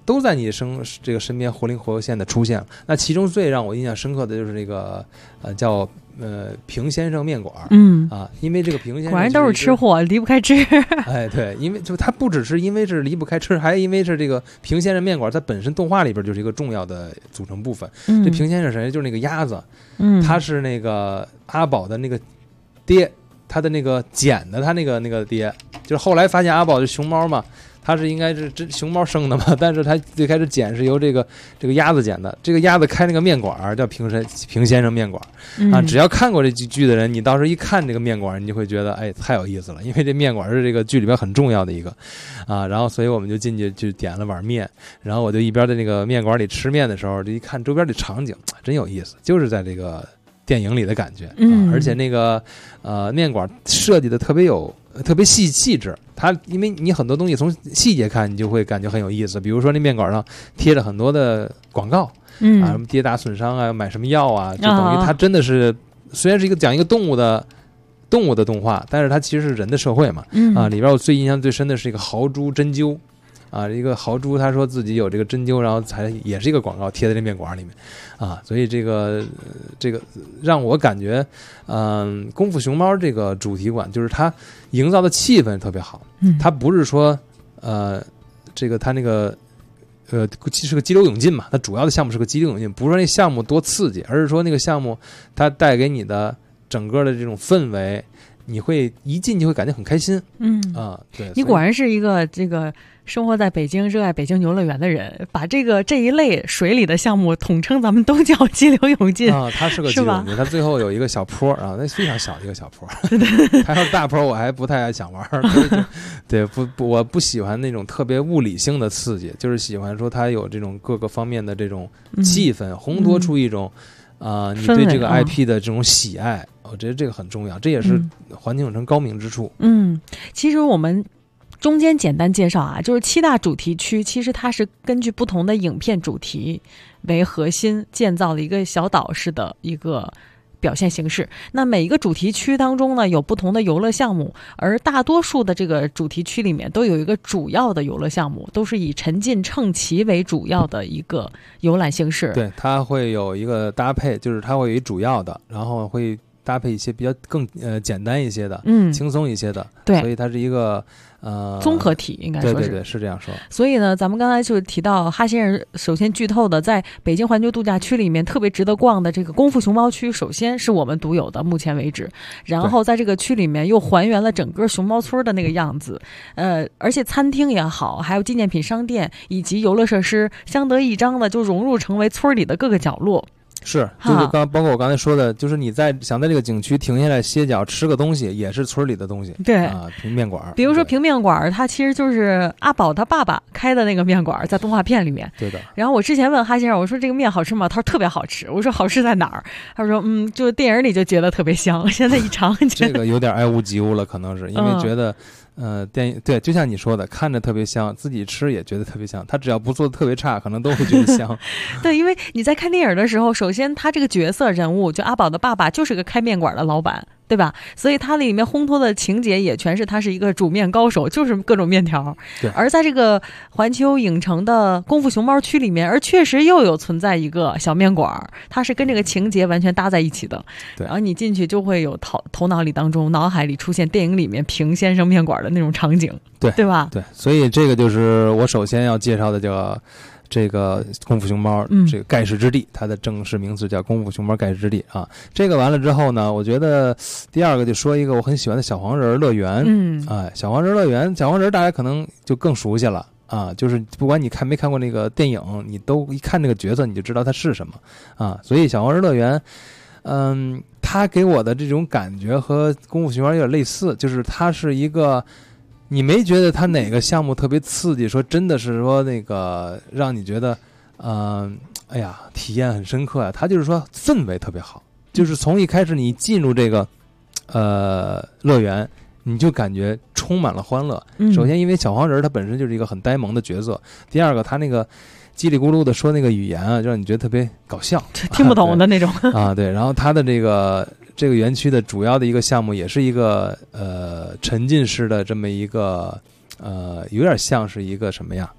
都在你这个身边活灵活现的出现了。那其中最让我印象深刻的就是那个叫平先生面馆，因为这个平先生果然都是吃货，离不开吃。 哎，对，因为就它不只是因为是离不开吃，还因为是这个平先生面馆，它本身动画里边就是一个重要的组成部分。这平先生谁？就是那个鸭子，他是那个阿宝的那个爹，他的那个捡的他那个爹，就是后来发现阿宝是熊猫嘛。他是应该是熊猫生的嘛，但是他最开始捡是由这个鸭子捡的。这个鸭子开那个面馆叫平先生面馆啊。只要看过这剧的人，你到时候一看这个面馆，你就会觉得哎太有意思了，因为这面馆是这个剧里边很重要的一个啊。然后所以我们就进去就点了碗面，然后我就一边在那个面馆里吃面的时候，就一看周边的场景，真有意思，就是在这个电影里的感觉而且那个面馆设计的特别细致，它因为你很多东西从细节看，你就会感觉很有意思。比如说那面馆上贴着很多的广告，什么跌打损伤啊，买什么药啊，就等于它真的是虽然是讲一个动物的动画，但是它其实是人的社会嘛。里边我最印象最深的是一个豪猪针灸。一个豪猪他说自己有这个针灸，然后也是一个广告贴在这面馆里面所以这个让我感觉功夫熊猫这个主题馆就是它营造的气氛特别好。它不是说这个它那个是个激流勇进嘛，它主要的项目是个激流勇进，不是说那项目多刺激，而是说那个项目它带给你的整个的这种氛围，你会一进就会感觉很开心。对， 你果然是一个这个生活在北京、热爱北京游乐园的人，把这一类水里的项目统称咱们都叫激流勇进它是个激流勇进，它最后有一个小坡那非常小的一个小坡它要是大坡我还不太想玩对，我不喜欢那种特别物理性的刺激，就是喜欢说它有这种各个方面的这种气氛，烘托出一种你对这个 IP 的这种喜爱。我觉得这个很重要，这也是环球影城高明之处。 其实我们中间简单介绍就是7大主题区，其实它是根据不同的影片主题为核心建造了一个小岛式的一个表现形式。那每一个主题区当中呢，有不同的游乐项目，而大多数的这个主题区里面都有一个主要的游乐项目，都是以沉浸乘骑为主要的一个游览形式。 对，它会有一个搭配，就是它会有一主要的，然后会搭配一些比较更简单一些的，轻松一些的。 对， 所以它是一个综合体，应该说是。 对，是这样说。 所以呢，咱们刚才就提到哈先生首先剧透的，在北京环球度假区里面特别值得逛的这个功夫熊猫区，首先是我们独有的，目前为止。然后在这个区里面又还原了整个熊猫村的那个样子，而且餐厅也好，还有纪念品商店以及游乐设施，相得益彰的就融入成为村里的各个角落。 是，就是包括我刚才说的，就是你想在这个景区停下来歇脚吃个东西，也是村里的东西。 对平面馆， 比如说平面馆，它其实就是阿宝他爸爸开的那个面馆，在动画片里面。 对的。 然后我之前问哈先生，我说这个面好吃吗？他说特别好吃。我说好吃在哪儿？他说就电影里就觉得特别香，现在一尝这个有点爱屋及乌了，可能是因为觉得。电影对，就像你说的，看着特别香，自己吃也觉得特别香。他只要不做的特别差，可能都会觉得香。 对，因为你在看电影的时候，首先他这个角色人物，就阿宝的爸爸，就是个开面馆的老板，对吧？所以它里面烘托的情节也全是他是一个煮面高手，就是各种面条。 对。 而在这个环球影城的功夫熊猫区里面，而确实又有存在一个小面馆，它是跟这个情节完全搭在一起的。 对。 然后你进去就会有头脑里当中、脑海里出现电影里面平先生面馆的那种场景，对吧？ 对。所以这个就是我首先要介绍的这个功夫熊猫这个盖世之地，它的正式名字叫功夫熊猫盖世之地啊。这个完了之后呢，我觉得第二个就说一个我很喜欢的小黄人乐园。小黄人乐园，小黄人大家可能就更熟悉了就是不管你看没看过那个电影，你都一看这个角色你就知道它是什么所以小黄人乐园它给我的这种感觉和功夫熊猫有点类似，就是它是一个你没觉得它哪个项目特别刺激，说真的是说那个让你觉得哎呀体验很深刻呀，它就是说氛围特别好，就是从一开始你进入这个乐园，你就感觉充满了欢乐。首先因为小黄人他本身就是一个很呆萌的角色，第二个他那个叽里咕噜的说那个语言让你觉得特别搞笑， 听不懂的那种对。然后他的这个园区的主要的一个项目也是一个沉浸式的这么一个有点像是一个什么呀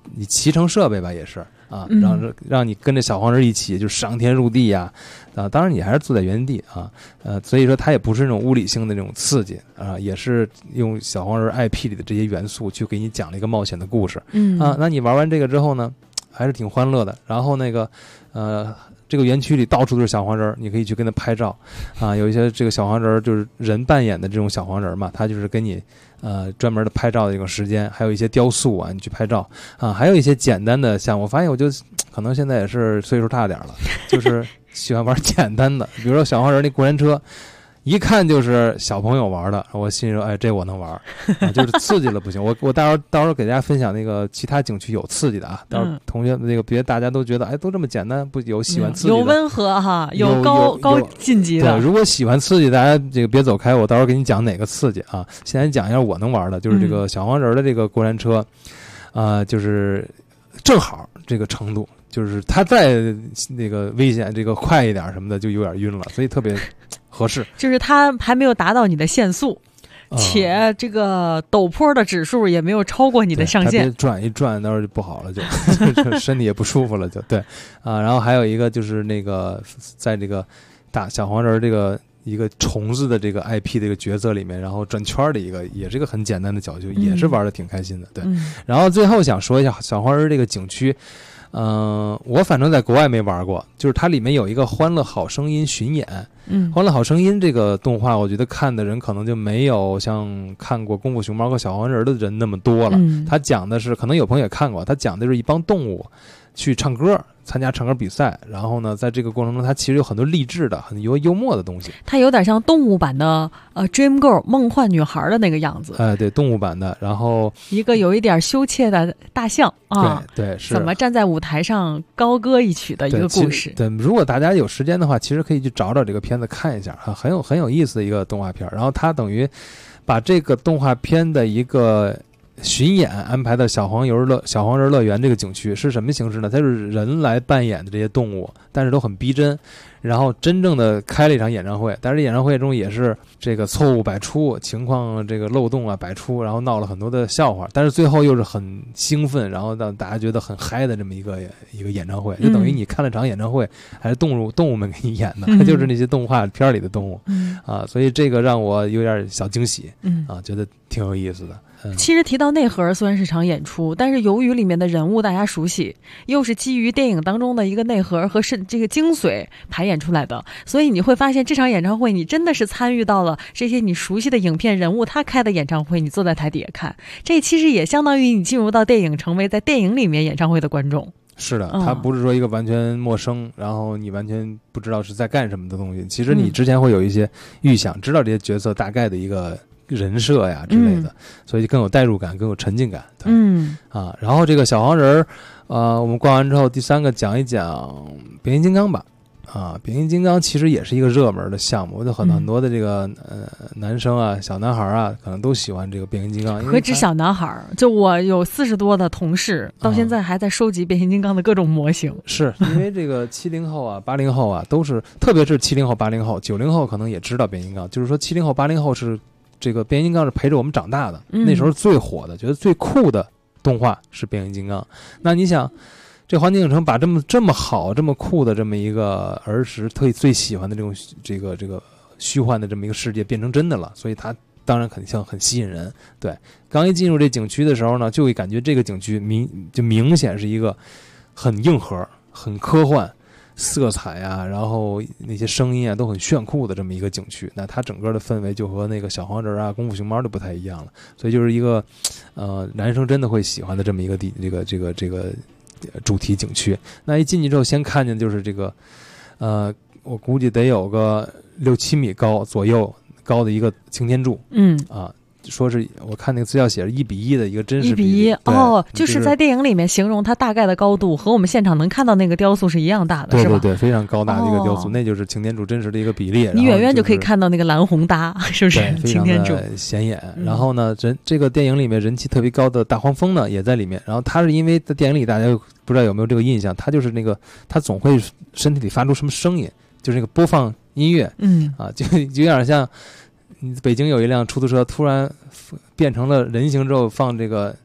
你骑乘设备吧也是啊，让你跟着小黄人一起就上天入地呀，当然你还是坐在原地啊，所以说它也不是那种物理性的那种刺激啊，也是用小黄人 IP 里的这些元素去给你讲了一个冒险的故事，那你玩完这个之后呢，还是挺欢乐的。然后那个这个园区里到处都是小黄人，你可以去跟他拍照啊。有一些这个小黄人就是人扮演的这种小黄人嘛，他就是跟你专门的拍照的这个时间，还有一些雕塑啊，你去拍照啊，还有一些简单的项目。我发现我就可能现在也是岁数大点了，就是喜欢玩简单的，比如说小黄人那过山车。一看就是小朋友玩的，我心说，哎，这我能玩，就是刺激了不行。我到时候给大家分享那个其他景区有刺激的啊，到时候同学那个别大家都觉得，哎，都这么简单，不有喜欢刺激的， 有温和哈，有高晋级的。 对，如果喜欢刺激，大家这个别走开，我到时候给你讲哪个刺激啊。现在讲一下我能玩的，就是这个小黄人的这个过山车，就是正好这个程度。就是他再那个危险，这个快一点什么的就有点晕了，所以特别合适。 就是他还没有达到你的限速，且这个陡坡的指数也没有超过你的上限。 转一转，到时候就不好了，就身体也不舒服了，就对啊。然后还有一个就是那个在这个大小黄人这个一个虫子的这个 IP 的一个角色里面，然后转圈的一个，也是一个很简单的角球，也是玩的挺开心的，对。然后最后想说一下小黄人这个景区。我反正在国外没玩过，就是它里面有一个《欢乐好声音》巡演。欢乐好声音这个动画，我觉得看的人可能就没有像看过《功夫熊猫》和小黄人的人那么多了。他讲的是，可能有朋友也看过，他讲的是一帮动物去唱歌，参加唱歌比赛，然后呢，在这个过程中，它其实有很多励志的、很幽默的东西。 它有点像动物版的Dream Girl 梦幻女孩的那个样子。 对，动物版的。然后一个有一点羞怯的大象啊， 对，是怎么站在舞台上高歌一曲的一个故事。 对，如果大家有时间的话，其实可以去找找这个片子看一下啊，很有意思的一个动画片。然后它等于把这个动画片的一个巡演安排的小黄人乐园这个景区是什么形式呢？它是人来扮演的这些动物，但是都很逼真，然后真正的开了一场演唱会，但是演唱会中也是这个错误百出，情况这个漏洞啊百出，然后闹了很多的笑话，但是最后又是很兴奋，然后让大家觉得很嗨的这么一个演唱会，就等于你看了场演唱会，还是动物们给你演的，就是那些动画片里的动物啊，所以这个让我有点小惊喜啊，觉得挺有意思的。 其实提到内核虽然是场演出，但是由于里面的人物大家熟悉，又是基于电影当中的一个内核和这个精髓排演出来的，所以你会发现这场演唱会你真的是参与到了这些你熟悉的影片人物他开的演唱会，你坐在台底下看，这其实也相当于你进入到电影，成为在电影里面演唱会的观众。 是的，它不是说一个完全陌生，然后你完全不知道是在干什么的东西，其实你之前会有一些预想，知道这些角色大概的一个人设呀之类的，所以更有代入感，更有沉浸感。然后这个小黄人我们逛完之后，第三个讲一讲变形金刚吧。变形金刚其实也是一个热门的项目，就很多的这个男生啊、小男孩啊，可能都喜欢这个变形金刚。 何止小男孩，就我有40多的同事，到现在还在收集变形金刚的各种模型。 是因为这个70后啊、80后啊，都是，特别是70后、80后、90后，可能也知道变形金刚。就是说70后、80后是这个变形金刚是陪着我们长大的，那时候最火的、觉得最酷的动画是变形金刚。那你想，这环球影城把这么好、这么酷的这么一个儿时最喜欢的这种这个虚幻的这么一个世界变成真的了，所以它当然肯定很吸引人。对，刚一进入这景区的时候呢，就会感觉这个景区明显是一个很硬核、很科幻。色彩啊，然后那些声音啊都很炫酷的这么一个景区，那它整个的氛围就和那个小黄人啊、功夫熊猫就不太一样了，所以就是一个男生真的会喜欢的这么一个这个主题景区。那一进去之后，先看见就是这个我估计得有个6-7米高左右高的一个擎天柱，说是我看那个资料写是1:1的一个真实比例 ，1:1就是在电影里面形容它大概的高度和我们现场能看到那个雕塑是一样大的，是吧？ 对，非常高大的一个雕塑，那就是擎天柱真实的一个比例。 你远远就可以看到那个蓝红搭，是不是？擎天柱显眼。然后呢，这个电影里面人气特别高的大黄蜂呢也在里面。然后他是因为在电影里大家不知道有没有这个印象，他就是那个他总会身体里发出什么声音，就是那个播放音乐，就有点像。北京有一辆出租车突然变成了人形之后放这个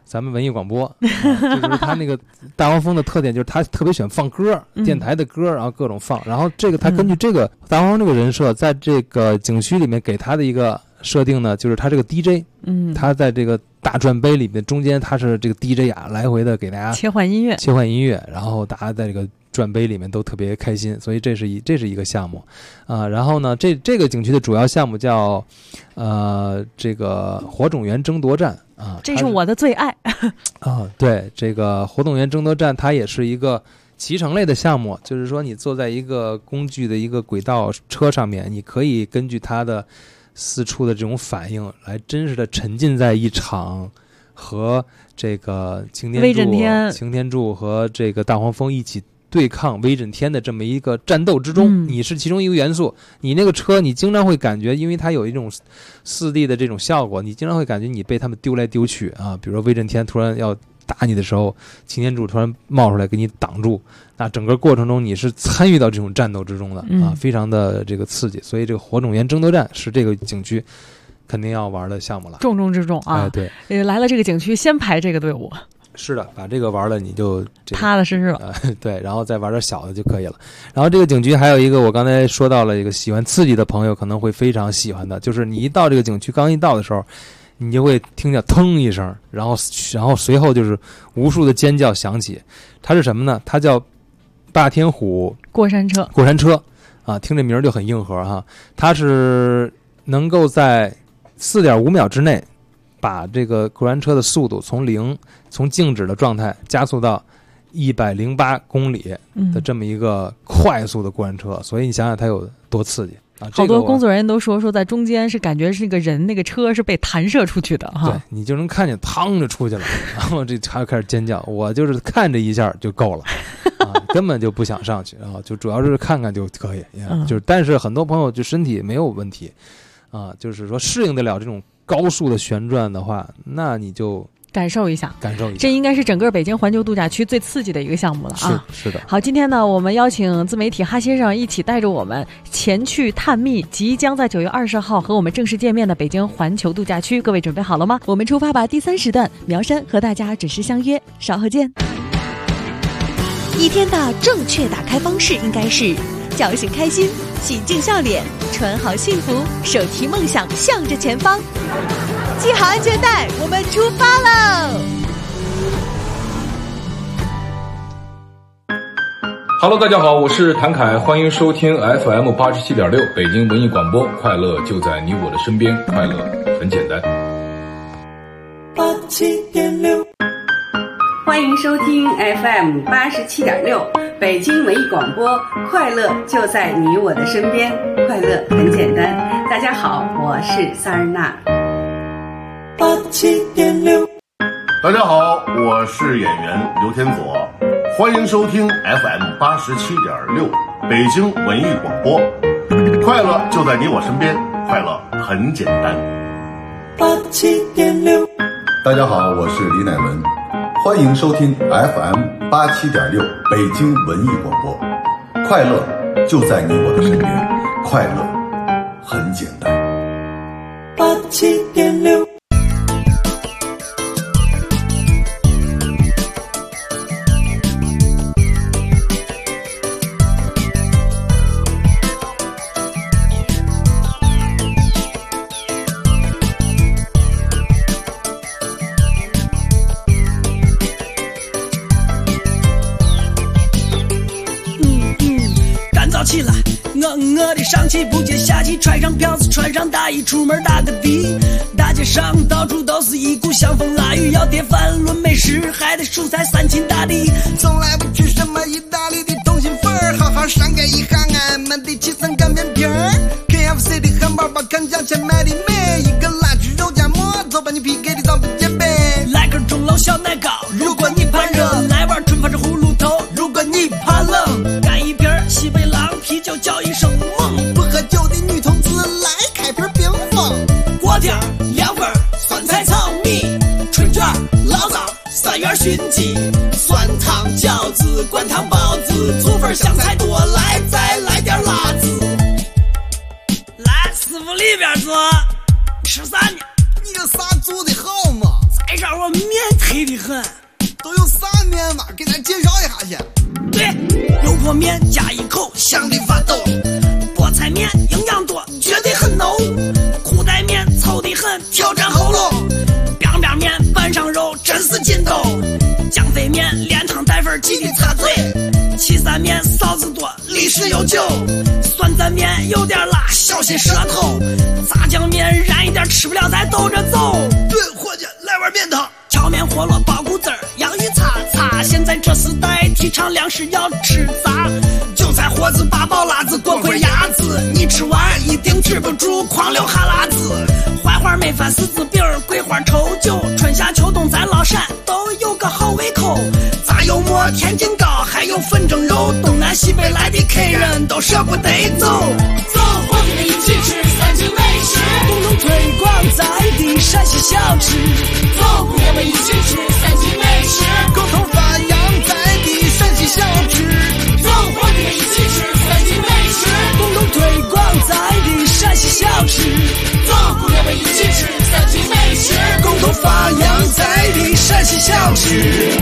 咱们文艺广播，就是他那个大黄蜂的特点就是他特别喜欢放歌，电台的歌，然后各种放。然后这个他根据这个大黄蜂这个人设，在这个景区里面给他的一个设定呢，就是他这个 DJ， 他在这个大转杯里面中间他是这个 DJ 啊，来回的给大家切换音乐，然后大家在这个转杯里面都特别开心，所以这是一个项目啊。然后呢，这个景区的主要项目叫这个火种源争夺战啊，这是我的最爱啊。对，这个火种源争夺战它也是一个骑乘类的项目，就是说你坐在一个工具的一个轨道车上面，你可以根据它的四处的这种反应来真实的沉浸在一场和这个擎天柱和这个大黄蜂一起对抗威震天的这么一个战斗之中，你是其中一个元素。你那个车你经常会感觉，因为它有一种4D 的这种效果，你经常会感觉你被他们丢来丢去啊。比如说威震天突然要打你的时候，擎天柱突然冒出来给你挡住，那整个过程中你是参与到这种战斗之中的啊，非常的这个刺激。所以这个火种源争夺战是这个景区肯定要玩的项目了， 重中之重啊！ 对， 来了这个景区先排这个队伍。 是的，把这个玩了你就踏踏实实了， 对，然后再玩点小的就可以了。然后这个景区还有一个，我刚才说到了一个喜欢刺激的朋友可能会非常喜欢的，就是你一到这个景区，刚一到的时候，你就会听见腾一声，然后随后就是无数的尖叫响起。它是什么呢？它叫霸天虎过山车啊，听这名就很硬核哈。它是能够在4.5秒之内把这个过山车的速度从静止的状态加速到108公里的这么一个快速的过山车，所以你想想它有多刺激啊！ 好多工作人员都说在中间是感觉是那个人那个车是被弹射出去的哈， 对，你就能看见腾着出去了，然后这还开始尖叫，我就是看这一下就够了啊，根本就不想上去啊，就主要是看看就可以，就是但是很多朋友就身体没有问题啊，就是说适应得了这种高速的旋转的话，那你就感受一下，这应该是整个北京环球度假区最刺激的一个项目了啊！ 是的。 好，今天呢，我们邀请自媒体哈先生一起带着我们前去探秘即将在9月20号和我们正式见面的北京环球度假区，各位准备好了吗？我们出发吧！第3时段，苗山和大家准时相约，稍后见。 一天的正确打开方式应该是叫醒开心，洗净笑脸，穿好幸福，手提梦想向着前方，系好安全带，我们出发喽 ！Hello， 大家好，我是谭凯，欢迎收听 FM 87.6北京文艺广播，快乐就在你我的身边，快乐很简单。 87.6，欢迎收听 FM 87.6北京文艺广播，快乐就在你我的身边，快乐很简单。大家好，我是萨尔娜。 87.6，大家好，我是演员刘天佐，欢迎收听 FM 87.6北京文艺广播，快乐就在你我身边，快乐很简单。 87.6，大家好，我是李乃文，欢迎收听 FM 87.6北京文艺广播，快乐就在你我的身边，快乐很简单。87.6。 起来，我的上气不接下气，穿上票子，穿上大衣，出门打个的。大街上到处都是一股香风腊雨，要碟饭论美食，还得蔬菜3秦大地。 从来不吃什么意大利的通心粉儿，好好上盖一行俺们的7层干面皮儿。KFC 的汉堡包看价钱卖的美，一个辣汁肉夹馍，走把你 PK 的早不戒备。 来根钟楼小奶糕，如果你怕热，来碗春发着葫芦头，如果你怕冷，干一瓶西北狼啤酒叫一声猛。 不喝酒的女同志来开瓶冰峰， 锅贴凉粉酸菜炒米，春卷醪糟3元熏鸡，酸汤饺子灌汤包子，醋粉香菜多来，再来点辣子。来师傅里边坐，吃啥呢？ 你这啥做的好嘛？ 再让我面条， 婆面加一口香的发抖，菠菜面营养多，绝对很浓，裤带面糙得很，挑战喉咙，边边面拌上肉真是劲斗，酱肥面连汤带粉记得擦嘴，岐山面臊子多，历史悠久，酸蘸面有点辣，小心舌头，炸酱面燃一点吃不了再兜着走。对，伙计，来碗面汤。荞面饸饹包谷子儿，洋芋擦擦。现在这时代提倡粮食要吃杂，韭菜盒子、八宝辣子、锅盔鸭子，你吃完一定止不住狂流哈喇子。槐花焖饭、柿子饼、桂花稠酒，春夏秋冬咱老陕都有个好胃口。炸油馍、天津糕，还有粉蒸肉，东南西北来的客人都舍不得走。走，伙计们一起吃3斤美食，共同推广在地陕西小吃。走，姑娘们一起吃3斤美食，共同发扬在地陕西小吃。走，伙计们一起吃3斤美食，共同推广在地陕西小吃。走，姑娘们一起吃3斤美食，共同发扬在地陕西小吃。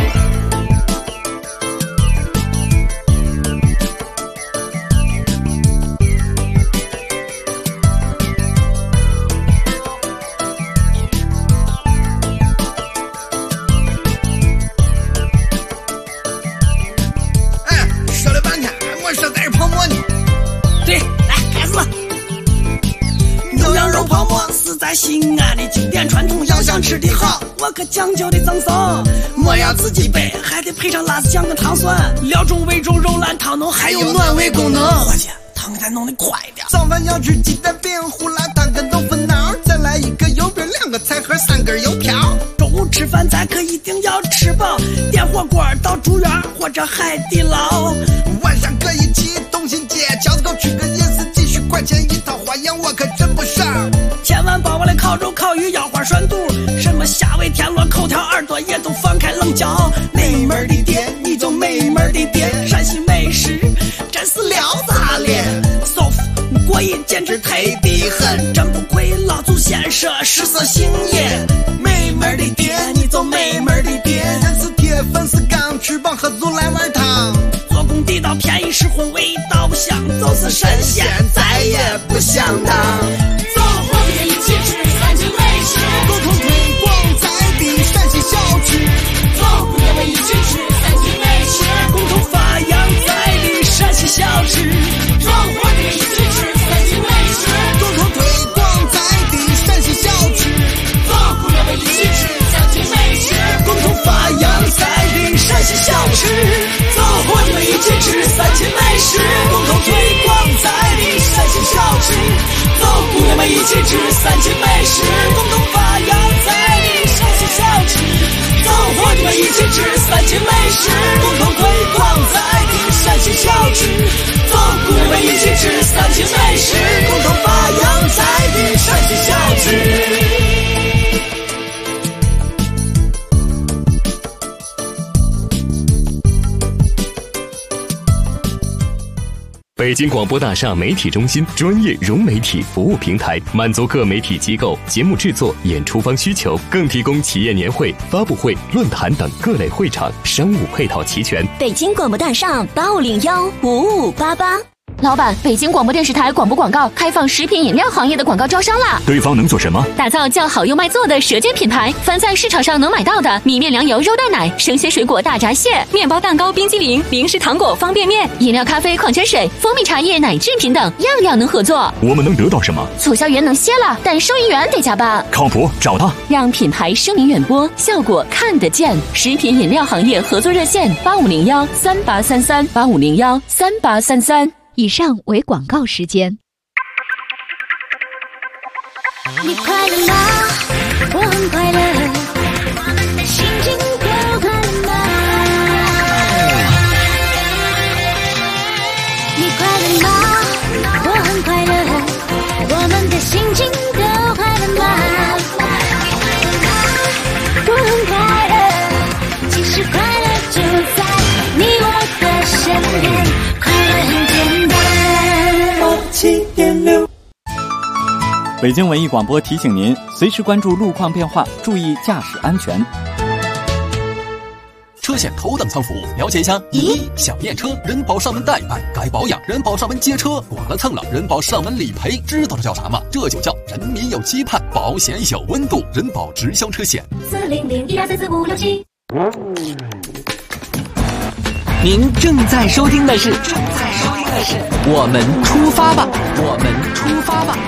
西安的经典传统，要想吃的好，我可讲究的赠送。莫要自己备，还得配上辣子酱跟糖蒜，料中味中，肉烂汤浓，还有暖胃功能。伙计，汤再弄得快点。早饭要吃鸡蛋饼、胡辣汤跟豆腐脑，再来一个油饼、2个菜盒、3根油条。中午吃饭咱可一定要吃饱，点火锅到住院或者海底捞。晚上可以去东新街饺子沟吃个夜市，几10块钱一套，花样我可真不少。千万包我的烤肉、烤鱼、腰花涮肚，什么虾尾、田螺、口条、耳朵也都放开冷嚼。美门的店，你就美门的店，陕西美食真是撩炸脸，舒服过瘾，简直忒的很，真不愧老祖先说食色性也。美门的店，你就美门的店，人是铁，粉是钢，吃饱喝足来碗汤。做工地道，便宜实惠，味道不香，就是神仙再也不想当。走，伙计们一起吃3斤美食，共同推广在地陕西小吃。走，姑娘们一起吃3斤美食，共同发扬在地陕西小吃。走，伙计们一起吃3斤美食，共同推广在地陕西小吃。走，姑娘们一起吃3斤美食，共同发扬在地陕西小吃。走，伙计们一起吃3斤美食，共同推广在地陕西小吃。走，姑娘们一起吃3斤美食，共同发扬在地陕西小吃。走，伙计们一起吃3斤美食，共同推广在地陕西小吃。走，姑娘们一起吃3斤美食，共同发扬在地陕西小吃。 北京广播大厦媒体中心专业融媒体服务平台，满足各媒体机构节目制作、演出方需求，更提供企业年会、发布会、论坛等各类会场，商务配套齐全。 北京广播大厦85015588。 老板，北京广播电视台广播广告开放食品饮料行业的广告招商啦！ 对方能做什么？ 打造叫好又卖座的舌尖品牌，凡在市场上能买到的米面粮油肉蛋奶、生鲜水果大闸蟹、面包蛋糕、冰激凌、零食糖果、方便面、饮料咖啡、矿泉水、蜂蜜茶叶、奶制品等，样样能合作。 我们能得到什么？ 促销员能歇了，但收银员得加班。 靠谱，找他， 让品牌声名远播，效果看得见。食品饮料行业合作热线8501383385013833。以上为广告时间。 你快乐吗？我很快乐，我们的心情都快乐吗？你快乐吗？我很快乐，我们的心情都快乐吗？我很快乐，其实快乐就在你我的身边，快乐很简单。7.6 北京文艺广播提醒您，随时关注路况变化，注意驾驶安全。 车险头等舱服务，了解一下。1. 想验车，人保上门代办；该保养，人保上门接车；剐了蹭了，人保上门理赔。知道这叫啥吗？这就叫人民有期盼，保险有温度，人保直销车险。 40012344567。 您正在收听的是我们出发吧，我们出发吧。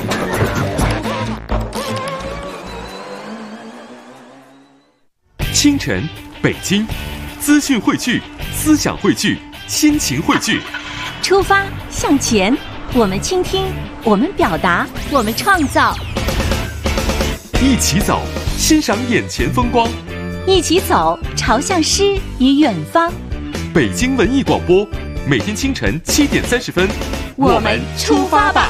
清晨，北京，资讯汇聚，思想汇聚，心情汇聚。 出发向前，我们倾听，我们表达，我们创造。 一起走，欣赏眼前风光。 一起走，朝向诗与远方。 北京文艺广播，每天清晨7点30分， 我们出发吧。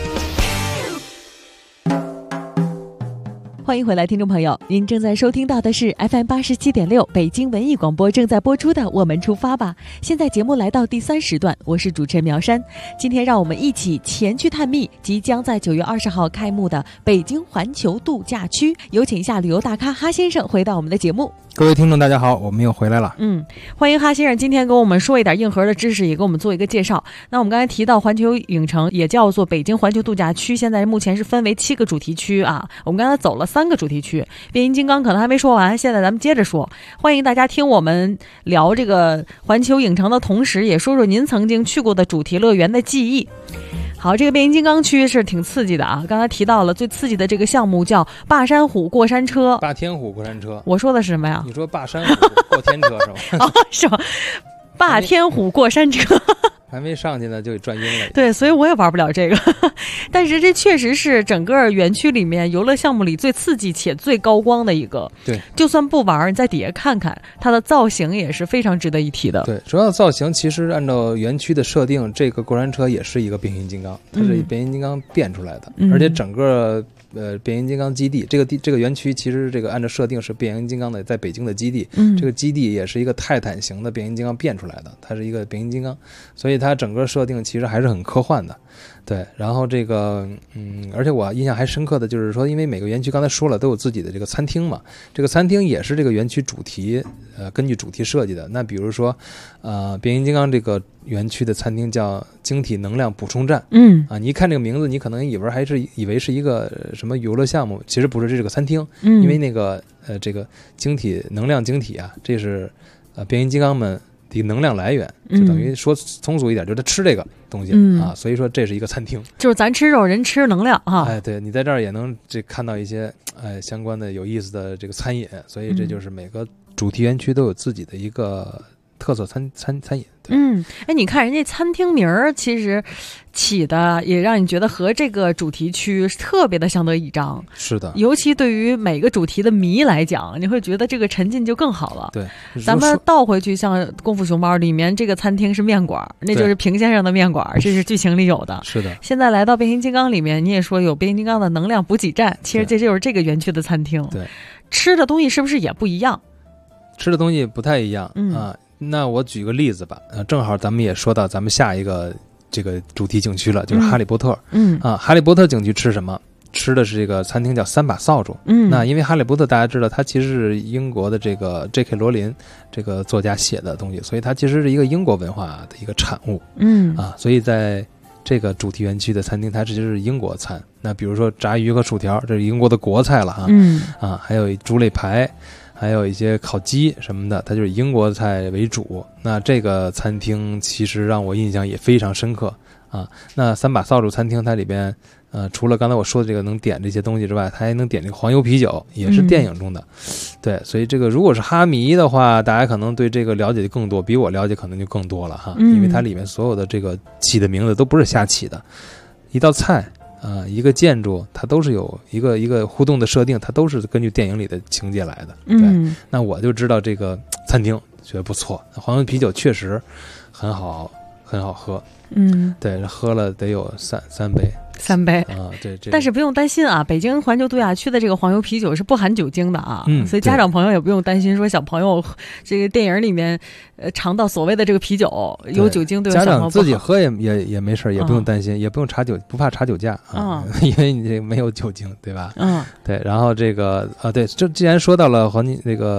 欢迎回来，听众朋友，您正在收听到的是 FM 87.6北京文艺广播正在播出的《我们出发吧》。现在节目来到第3时段，我是主持人苗山。今天让我们一起前去探秘即将在9月20号开幕的北京环球度假区。有请一下旅游大咖哈先生回到我们的节目。 各位听众大家好，我们又回来了。 欢迎哈先生今天跟我们说一点硬核的知识，也给我们做一个介绍。那我们刚才提到环球影城也叫做北京环球度假区，现在目前是分为7个主题区啊。我们刚才走了3个主题区，变形金刚可能还没说完，现在咱们接着说。欢迎大家听我们聊这个环球影城的同时，也说说您曾经去过的主题乐园的记忆。好，这个变形金刚区是挺刺激的啊！刚才提到了最刺激的这个项目叫霸山虎过山车。 霸天虎过山车， 我说的是什么呀？ 你说霸山虎过天车是吧？ 哦，是吧？霸天虎过山车。 还没上去呢就给转晕了。 对，所以我也玩不了这个。但是这确实是整个园区里面游乐项目里最刺激且最高光的一个。 对， 就算不玩，你在底下看看，它的造型也是非常值得一提的。 对，主要造型其实按照园区的设定，这个过山车也是一个变形金刚，它是变形金刚变出来的，而且整个变形金刚基地这个园区其实这个按照设定是变形金刚的在北京的基地，这个基地也是一个泰坦型的变形金刚变出来的，它是一个变形金刚，所以它整个设定其实还是很科幻的。对，然后这个而且我印象还深刻的就是说，因为每个园区刚才说了都有自己的这个餐厅嘛，这个餐厅也是这个园区主题根据主题设计的。那比如说变形金刚这个园区的餐厅叫晶体能量补充站，你一看这个名字，你可能以为是一个什么游乐项目，其实不是，这是个餐厅，因为那个这个晶体能量晶体啊，这是变形金刚们的能量来源，就等于说通俗一点，就是他吃这个东西啊，所以说这是一个餐厅， 就是咱吃肉，人吃能量啊。 哎，对，你在这儿也能看到一些相关的有意思的这个餐饮，所以这就是每个主题园区都有自己的一个特色餐饮。 你看人家餐厅名儿其实起的也让你觉得和这个主题区特别的相得益彰。 是的， 尤其对于每个主题的迷来讲，你会觉得这个沉浸就更好了。 对， 咱们倒回去，像功夫熊猫里面这个餐厅是面馆，那就是平先生的面馆，这是剧情里有的。 是的。 现在来到变形金刚里面，你也说有变形金刚的能量补给站，其实这就是这个园区的餐厅。 对， 吃的东西是不是也不一样？ 吃的东西不太一样啊。那我举个例子吧，正好咱们也说到咱们下一个这个主题景区了，就是哈利波特。哈利波特景区吃什么？吃的是这个餐厅叫3把扫帚。那因为哈利波特大家知道，它其实是英国的这个 J.K. 罗琳这个作家写的东西，所以它其实是一个英国文化的一个产物。所以在这个主题园区的餐厅，它其实是英国餐。那比如说炸鱼和薯条，这是英国的国菜了还有猪肋排。还有一些烤鸡什么的，它就是以英国菜为主。那这个餐厅其实让我印象也非常深刻啊。那3把扫帚餐厅它里边除了刚才我说的这个能点这些东西之外，它还能点这个黄油啤酒，也是电影中的。对，所以这个如果是哈迷的话，大家可能对这个了解就更多，比我了解可能就更多了哈。因为它里面所有的这个起的名字都不是瞎起的，一道菜一个建筑，它都是有一个互动的设定，它都是根据电影里的情节来的。对，那我就知道这个餐厅觉得不错，黄油啤酒确实很好喝。对，喝了得有三杯。 3杯啊，对， 但是不用担心啊，北京环球度假区的这个黄油啤酒是不含酒精的啊，所以家长朋友也不用担心说小朋友这个电影里面尝到所谓的这个啤酒有酒精对小朋友不好。 家长自己喝也没事，也不用担心，也不用查酒，不怕查酒驾因为你这个没有酒精，对吧？对，然后这个对，这既然说到了那个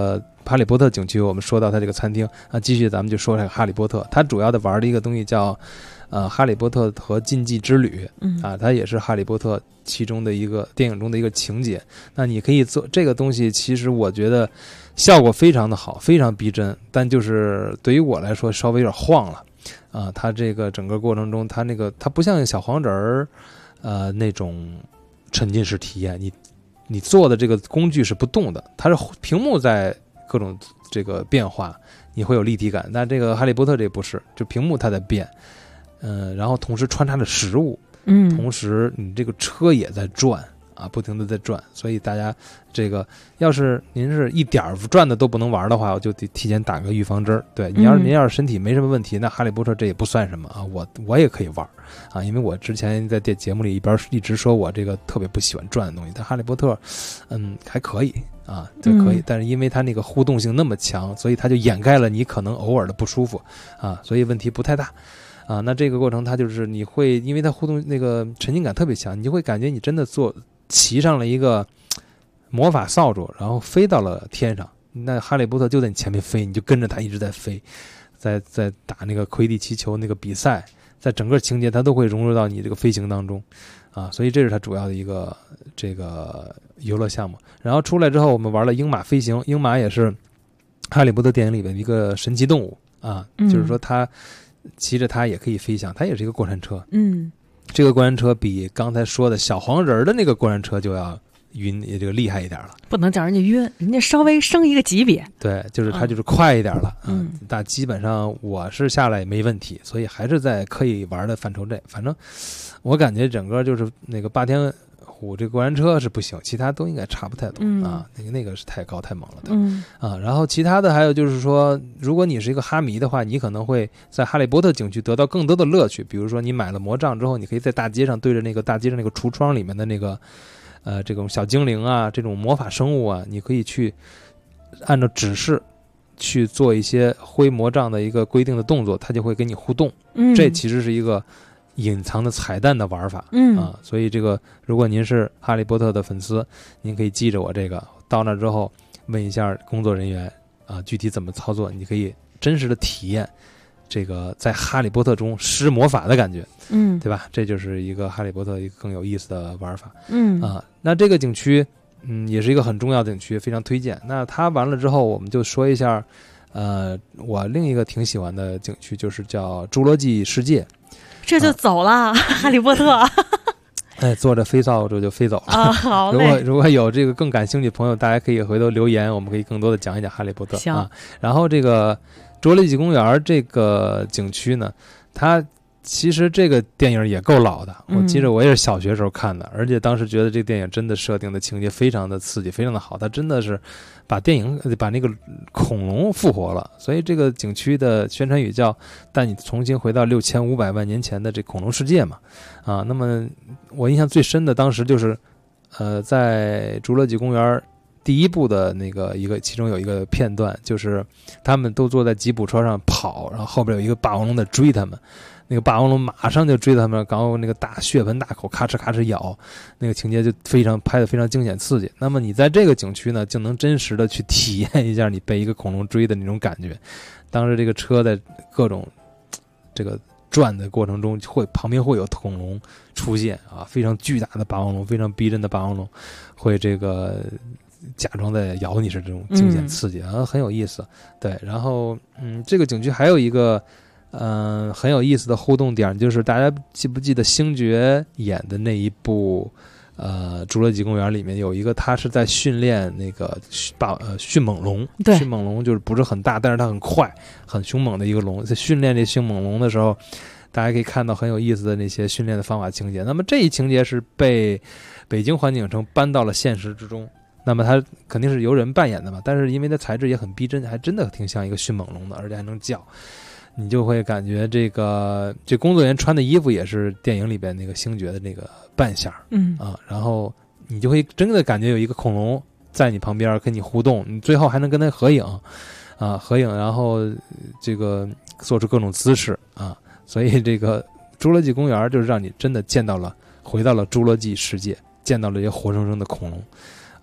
哈利波特景区，我们说到它这个餐厅啊，继续咱们就说这个哈利波特，它主要的玩的一个东西叫哈利波特和禁忌之旅，它也是哈利波特其中的一个电影中的一个情节。那你可以做这个东西，其实我觉得效果非常的好，非常逼真，但就是对于我来说稍微有点晃了啊。它这个整个过程中，它不像小黄人儿那种沉浸式体验，你做的这个工具是不动的，它是屏幕在各种这个变化，你会有立体感。但这个哈利波特这不是，就屏幕它在变，然后同时穿插着食物，同时你这个车也在转啊，不停的在转。所以大家这个要是您是一点转的都不能玩的话，我就得提前打个预防针。对，您要是身体没什么问题，那哈利波特这也不算什么啊，我也可以玩啊，因为我之前在节目里一直说我这个特别不喜欢转的东西，但哈利波特还可以啊，对，可以，但是因为它那个互动性那么强，所以它就掩盖了你可能偶尔的不舒服啊，所以问题不太大啊。那这个过程它就是你会因为它互动那个沉浸感特别强，你就会感觉你真的骑上了一个魔法扫帚，然后飞到了天上，那哈利波特就在你前面飞，你就跟着他一直在飞，在打那个魁地奇球那个比赛，在整个情节它都会融入到你这个飞行当中啊，所以这是它主要的一个这个游乐项目。然后出来之后我们玩了鹰马飞行，鹰马也是哈利波特电影里面的一个神奇动物啊，就是说它骑着它也可以飞翔，它也是一个过山车。这个过山车比刚才说的小黄人的那个过山车就要这个厉害一点了， 不能叫人家晕，人家稍微升一个级别。对，就是它就是快一点了。但基本上我是下来也没问题，所以还是在可以玩的范畴内。反正我感觉整个就是那个霸天虎这个过山车是不行，其他都应该差不太多啊。那个是太高太猛了，对然后其他的还有就是说，如果你是一个哈迷的话，你可能会在哈利波特景区得到更多的乐趣。比如说你买了魔杖之后，你可以在大街上对着那个大街上那个橱窗里面的那个这种小精灵啊，这种魔法生物啊，你可以去按照指示去做一些挥魔杖的一个规定的动作，它就会跟你互动。这其实是一个隐藏的彩蛋的玩法所以这个如果您是哈利波特的粉丝，您可以记着我这个，到那之后问一下工作人员啊，具体怎么操作，你可以真实的体验这个在哈利波特中施魔法的感觉，对吧？这就是一个哈利波特一个更有意思的玩法，那这个景区也是一个很重要的景区，非常推荐。那它完了之后，我们就说一下我另一个挺喜欢的景区，就是叫侏罗纪世界。 这就走了，哈利波特。 坐着飞扫帚就飞走了啊！好嘞。 如果有这个更感兴趣的朋友，大家可以回头留言，我们可以更多的讲一讲哈利波特。 行啊。然后这个侏罗纪公园这个景区呢，它其实这个电影也够老的，我记得我也是小学时候看的，而且当时觉得这个电影真的设定的情节非常的刺激，非常的好，它真的是把那个恐龙复活了。所以这个景区的宣传语叫带你重新回到6500万年前的这恐龙世界嘛。啊，那么我印象最深的当时就是在侏罗纪公园第一部的那个其中有一个片段，就是他们都坐在吉普车上跑，然后后边有一个霸王龙在追他们，那个霸王龙马上就追他们，然后那个大血盆大口咔哧咔哧咬，那个情节就拍得非常惊险刺激。那么你在这个景区呢，就能真实的去体验一下你被一个恐龙追的那种感觉。当时这个车在各种这个转的过程中，旁边会有恐龙出现啊，非常巨大的霸王龙，非常逼真的霸王龙，会这个假装在咬你，是这种惊险刺激啊，很有意思。对，然后这个景区还有一个很有意思的互动点，就是大家记不记得星爵演的那一部侏罗纪公园里面有一个，他是在训练那个迅猛龙。对，迅猛龙就是不是很大，但是它很快很凶猛的一个龙。在训练这迅猛龙的时候，大家可以看到很有意思的那些训练的方法情节。那么这一情节是被北京环境影城搬到了现实之中，那么它肯定是由人扮演的嘛，但是因为它材质也很逼真，还真的挺像一个迅猛龙的，而且还能叫，你就会感觉这工作人员穿的衣服也是电影里边那个星爵的那个扮相，然后你就会真的感觉有一个恐龙在你旁边跟你互动，你最后还能跟他合影，然后这个做出各种姿势啊，所以这个侏罗纪公园就是让你真的回到了侏罗纪世界，见到了一些活生生的恐龙。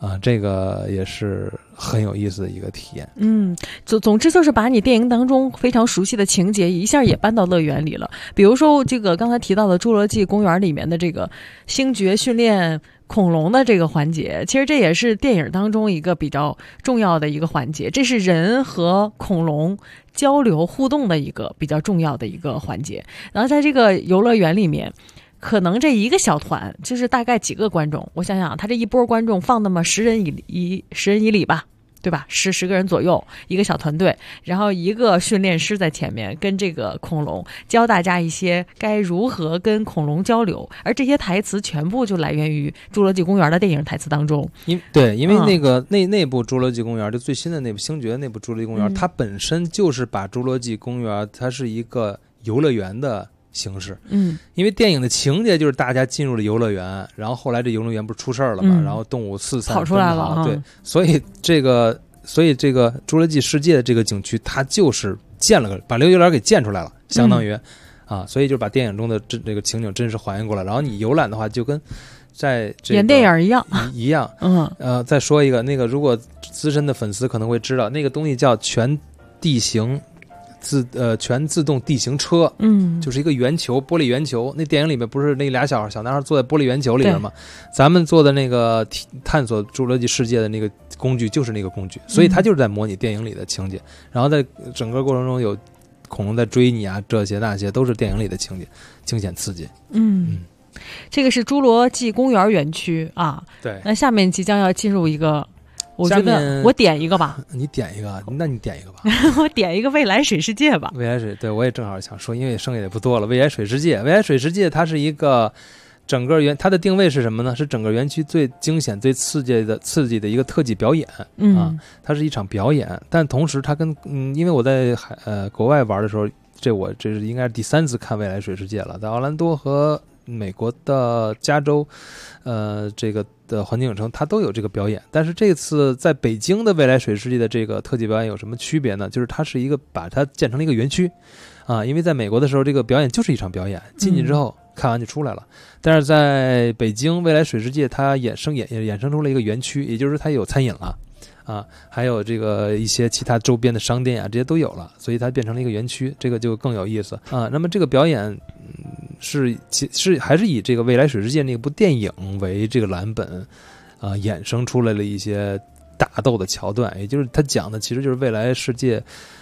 这个也是很有意思的一个体验。 总之就是把你电影当中非常熟悉的情节一下也搬到乐园里了。比如说这个刚才提到的侏罗纪公园里面的这个星爵训练恐龙的这个环节，其实这也是电影当中一个比较重要的一个环节，这是人和恐龙交流互动的一个比较重要的一个环节。然后在这个游乐园里面，可能这一个小团就是大概几个观众，我想想他这一波观众放那么10人以里吧，对吧？10个人左右一个小团队，然后一个训练师在前面跟这个恐龙教大家一些该如何跟恐龙交流，而这些台词全部就来源于侏罗纪公园的电影台词当中。 因为那个那部侏罗纪公园就最新的那部星爵那部侏罗纪公园，它本身就是把侏罗纪公园它是一个游乐园的形式。因为电影的情节就是大家进入了游乐园，然后后来这游乐园不是出事了嘛，然后动物四散跑出来了， 对，所以这个侏罗纪世界的这个景区，它就是把这个游乐园给建出来了，相当于所以就把电影中的这个情景真实还原过来。然后你游览的话，就跟在演电影一样。再说一个，那个如果资深的粉丝可能会知道，那个东西叫全自动地形车，就是一个圆球，玻璃圆球。那电影里面不是那俩小男孩坐在玻璃圆球里面吗？咱们做的那个探索侏罗纪世界的那个工具就是那个工具，所以它就是在模拟电影里的情节。然后在整个过程中有恐龙在追你啊，这些那些都是电影里的情节，惊险刺激。 这个是侏罗纪公园园区啊。 对， 那下面即将要进入一个。我觉得我点一个吧。 你点一个，那你点一个吧。 我点一个未来水世界吧。 未来水，对，我也正好想说，因为剩下也不多了。未来水世界它是一个整个它的定位是什么呢？是整个园区最惊险、最刺激的一个特技表演它是一场表演，但同时它跟因为我在国外玩的时候，这是应该是第3次看未来水世界了，在奥兰多和美国的加州，这个的环境影城它都有这个表演。但是这次在北京的未来水世界的这个特技表演有什么区别呢？就是它是把它建成了一个园区因为在美国的时候这个表演就是一场表演，进去之后看完就出来了。但是在北京未来水世界它衍生出了一个园区，也就是它有餐饮了还有这个一些其他周边的商店这些都有了，所以它变成了一个园区，这个就更有意思那么这个表演还是以这个未来水世界那部电影为这个蓝本衍生出来了一些打斗的桥段，也就是它讲的其实就是未来世界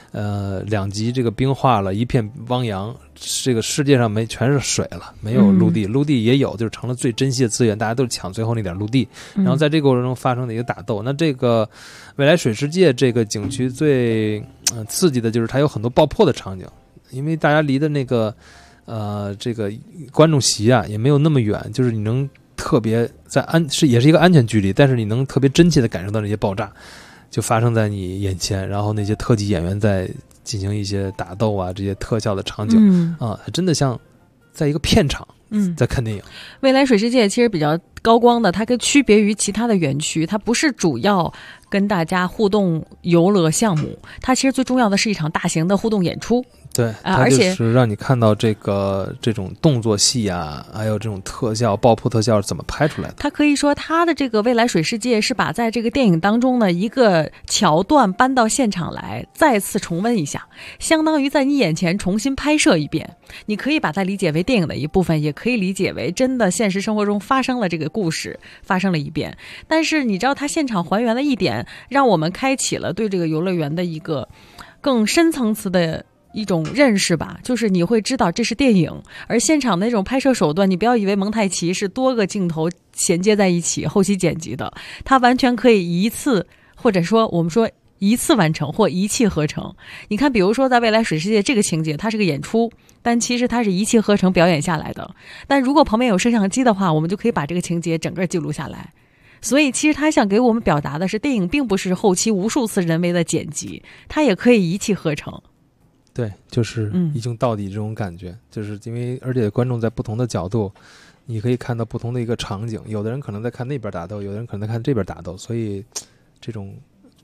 2极这个冰化了，一片汪洋，这个世界上全是水了，没有陆地，陆地也有，就是成了最珍惜的资源，大家都抢最后那点陆地，然后在这个过程中发生的一个打斗。那这个未来水世界这个景区最刺激的就是它有很多爆破的场景，因为大家离的那个这个观众席也没有那么远，就是你能特别也是一个安全距离，但是你能特别真切的感受到那些爆炸就发生在你眼前，然后那些特技演员在进行一些打斗这些特效的场景真的像在一个片场在看电影。 未来水世界其实比较高光的，它跟区别于其他的园区，它不是主要跟大家互动游乐项目，它其实最重要的是一场大型的互动演出。 对，而且是让你看到这种动作戏还有这种特效爆破特效是怎么拍出来的。 它可以说它的这个未来水世界是把在这个电影当中的一个桥段搬到现场来再次重温一下，相当于在你眼前重新拍摄一遍。你可以把它理解为电影的一部分，也可以理解为真的现实生活中发生了这个故事发生了一遍。但是你知道它现场还原的一点，让我们开启了对这个游乐园的一个更深层次的一种认识吧，就是你会知道这是电影，而现场的那种拍摄手段，你不要以为蒙太奇是多个镜头衔接在一起后期剪辑的，它完全可以一次，或者说我们说一次完成或一气呵成。你看比如说在未来水世界这个情节它是个演出，但其实它是一气呵成表演下来的，但如果旁边有摄像机的话，我们就可以把这个情节整个记录下来。所以其实他想给我们表达的是，电影并不是后期无数次人为的剪辑，它也可以一气呵成。 对，就是一镜到底这种感觉，就是因为而且观众在不同的角度，你可以看到不同的一个场景，有的人可能在看那边打斗，有的人可能在看这边打斗，所以这种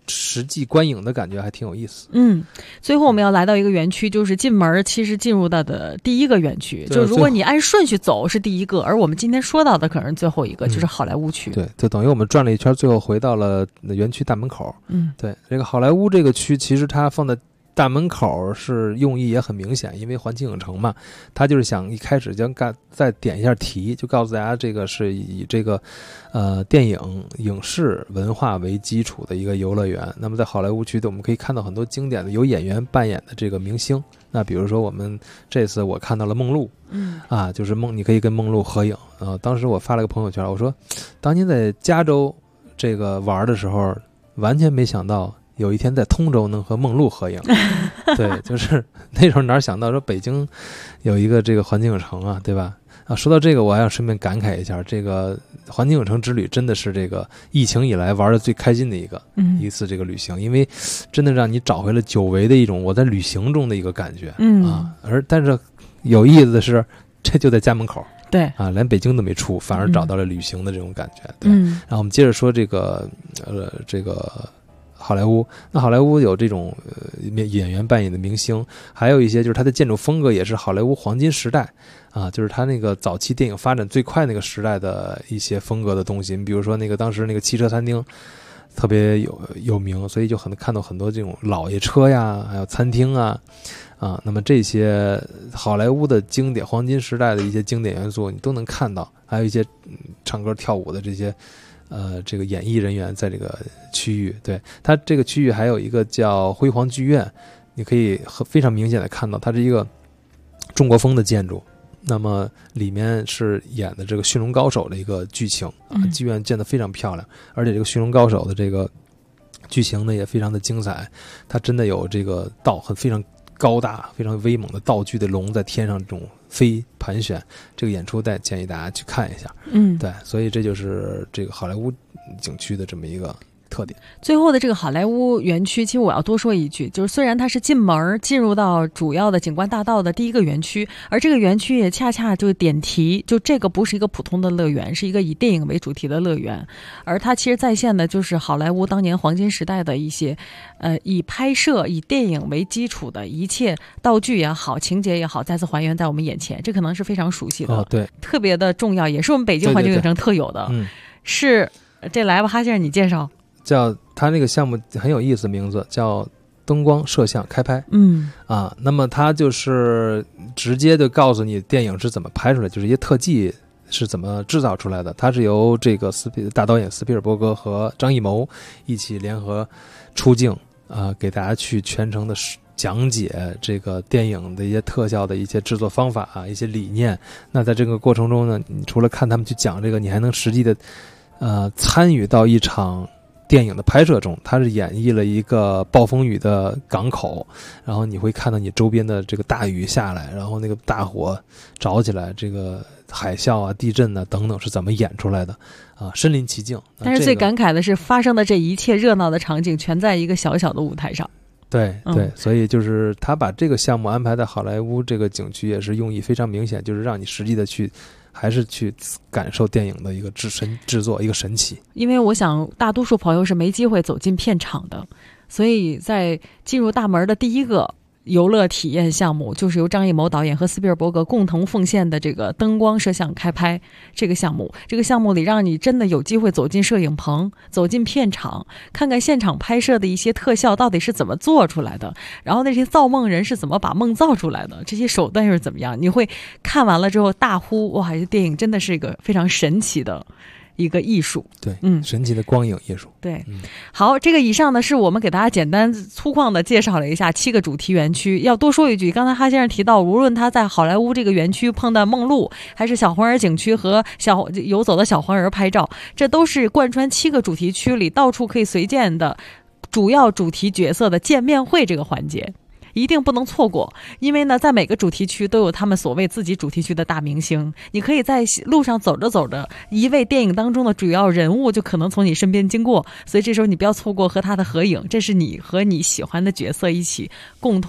实际观影的感觉还挺有意思。 最后我们要来到一个园区，就是进门其实进入到的第一个园区，就如果你按顺序走是第一个，而我们今天说到的可能是最后一个，就是好莱坞区。 对，就等于我们转了一圈，最后回到了园区大门口。对，这个好莱坞这个区其实它放在大门口是用意也很明显，因为环球影城嘛，他就是想一开始就再点一下题，就告诉大家这个是以这个电影影视文化为基础的一个游乐园。那么在好莱坞区的我们可以看到很多经典的有演员扮演的这个明星，那比如说我们这次我看到了梦露，就是你可以跟梦露合影。当时我发了个朋友圈，我说当年在加州这个玩的时候，完全没想到有一天在通州能和梦露合影。对，就是那时候哪想到说北京有一个这个环球影城啊，对吧？说到这个我还要顺便感慨一下，这个环球影城之旅真的是这个疫情以来玩的最开心的一次这个旅行，因为真的让你找回了久违的一种我在旅行中的一个感觉。但是有意思的是这就在家门口。 对啊，连北京都没出，反而找到了旅行的这种感觉。对，然后我们接着说这个好莱坞。那好莱坞有这种演员扮演的明星，还有一些就是它的建筑风格也是好莱坞黄金时代啊，就是它那个早期电影发展最快那个时代的一些风格的东西。你比如说当时那个汽车餐厅特别有名，所以就看到很多这种老爷车呀，还有餐厅啊。那么这些好莱坞的经典黄金时代的一些经典元素你都能看到，还有一些唱歌跳舞的这些这个演艺人员在这个区域。对，它这个区域还有一个叫辉煌剧院，你可以非常明显的看到它是一个中国风的建筑，那么里面是演的这个驯龙高手的一个剧情剧院建得非常漂亮，而且这个驯龙高手的这个剧情呢也非常的精彩，它真的有这个非常高大非常威猛的道具的龙在天上这种飞盘旋，这个演出建议大家去看一下。对，所以这就是这个好莱坞景区的这么一个特点。 最后的这个好莱坞园区，其实我要多说一句，就是虽然它是进门进入到主要的景观大道的第一个园区，而这个园区也恰恰就点题，就这个不是一个普通的乐园，是一个以电影为主题的乐园，而它其实再现的就是好莱坞当年黄金时代的一些以拍摄以电影为基础的一切道具也好，情节也好，再次还原在我们眼前，这可能是非常熟悉的。 对， 特别的重要，也是我们北京环球影城特有的。是这来吧，哈先生你介绍。 叫他那个项目很有意思，名字叫灯光摄像开拍。那么他就是直接就告诉你电影是怎么拍出来，就是一些特技是怎么制造出来的。它是由这个大导演斯皮尔伯格和张艺谋一起联合出镜给大家去全程的讲解这个电影的一些特效的一些制作方法一些理念。那在这个过程中呢，你除了看他们去讲这个，你还能实际的参与到一场电影的拍摄中。它是演绎了一个暴风雨的港口，然后你会看到你周边的这个大雨下来，然后那个大火着起来，这个海啸地震等等是怎么演出来的身临其境。 但是最感慨的是发生的这一切热闹的场景全在一个小小的舞台上。 对，所以就是他把这个项目安排在好莱坞这个景区也是用意非常明显，就是让你实际的还是去感受电影的一个制作，一个神奇。 因为我想大多数朋友是没机会走进片场的，所以在进入大门的第一个游乐体验项目就是由张艺谋导演和斯皮尔伯格共同奉献的这个灯光摄像开拍这个项目。这个项目里让你真的有机会走进摄影棚，走进片场，看看现场拍摄的一些特效到底是怎么做出来的，然后那些造梦人是怎么把梦造出来的，这些手段又是怎么样。你会看完了之后大呼哇，这电影真的是一个非常神奇的一个艺术。 对，神奇的光影艺术。 对，好，这个以上呢是我们给大家简单粗犷的介绍了一下7个主题园区。要多说一句，刚才哈先生提到，无论他在好莱坞这个园区碰到梦露，还是小黄人景区和游走的小黄人拍照，这都是贯穿7个主题区里到处可以随见的主要主题角色的见面会这个环节。一定不能错过，因为呢，在每个主题区都有他们所谓自己主题区的大明星，你可以在路上走着走着，一位电影当中的主要人物就可能从你身边经过，所以这时候你不要错过和他的合影，这是你和你喜欢的角色一起共同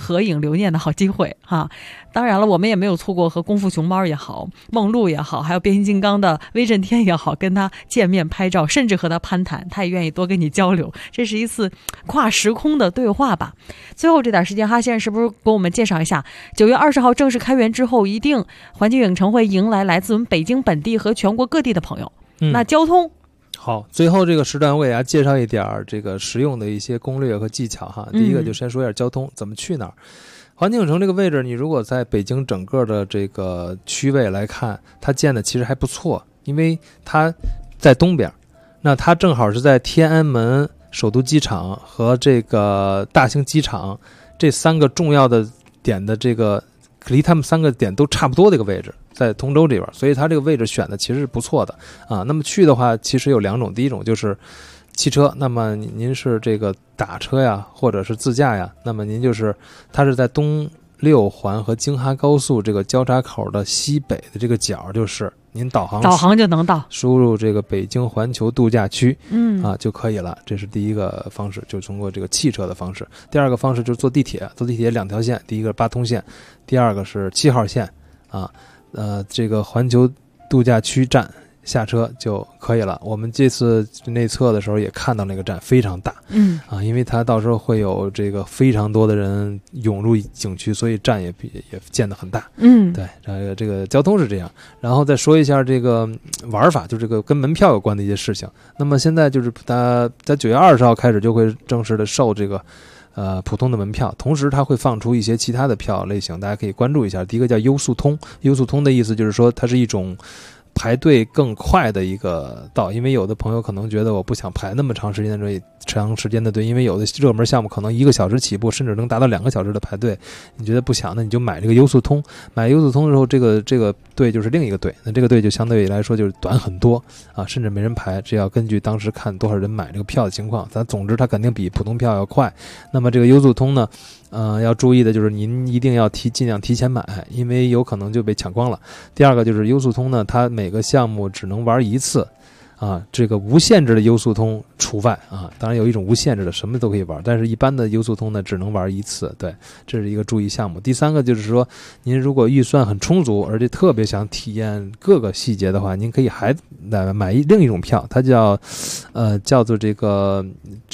合影留念的好机会哈。当然了，我们也没有错过和功夫熊猫也好、梦露也好，还有变形金刚的威震天也好，跟他见面拍照，甚至和他攀谈，他也愿意多跟你交流，这是一次跨时空的对话吧。最后这点时间，哈先生是不是给我们介绍一下9月20号正式开园之后，一定环球影城会迎来来自我们北京本地和全国各地的朋友。那交通好，最后这个时段我给大家介绍一点这个实用的一些攻略和技巧哈。第一个就先说一下交通，怎么去哪儿。环球影城这个位置，你如果在北京整个的这个区位来看，它建的其实还不错，因为它在东边，那它正好是在天安门首都机场和这个大兴机场这3个重要的点的这个离他们3个点都差不多的一个位置，在通州这边，所以它这个位置选的其实是不错的啊。那么去的话，其实有2种，第一种就是汽车，那么您是这个打车呀，或者是自驾呀，那么您就是它是在东6环和京哈高速这个交叉口的西北的这个角，就是您导航就能到， 输入这个北京环球度假区就可以了。这是第一个方式，就通过这个汽车的方式。第二个方式就是坐地铁2条线，第一个8通线，第二个是7号线这个环球度假区站下车就可以了。我们这次内测的时候也看到那个站非常大，因为它到时候会有这个非常多的人涌入景区，所以站也建得很大。对，这个交通是这样。然后再说一下这个玩法，就这个跟门票有关的一些事情。那么现在就是它在9月20号开始就会正式的售这个普通的门票，同时它会放出一些其他的票类型，大家可以关注一下。第一个叫优速通，优速通的意思就是说它是一种排队更快的一个道，因为有的朋友可能觉得我不想排那么长时间的队，因为有的热门项目可能1个小时起步，甚至能达到2个小时的排队，你觉得不想，那你就买这个优速通。买优速通之后，这个队就是另一个队，那这个队就相对来说就是短很多甚至没人排，这要根据当时看多少人买这个票的情况，总之它肯定比普通票要快。那么这个优速通呢要注意的就是您一定要尽量提前买，因为有可能就被抢光了。第二个就是优速通呢，它每个项目只能玩1次这个无限制的优速通除外当然有一种无限制的什么都可以玩，但是一般的优速通呢只能玩1次。对，这是一个注意项目。第三个就是说，您如果预算很充足，而且特别想体验各个细节的话，您可以还买另一种票，它叫做这个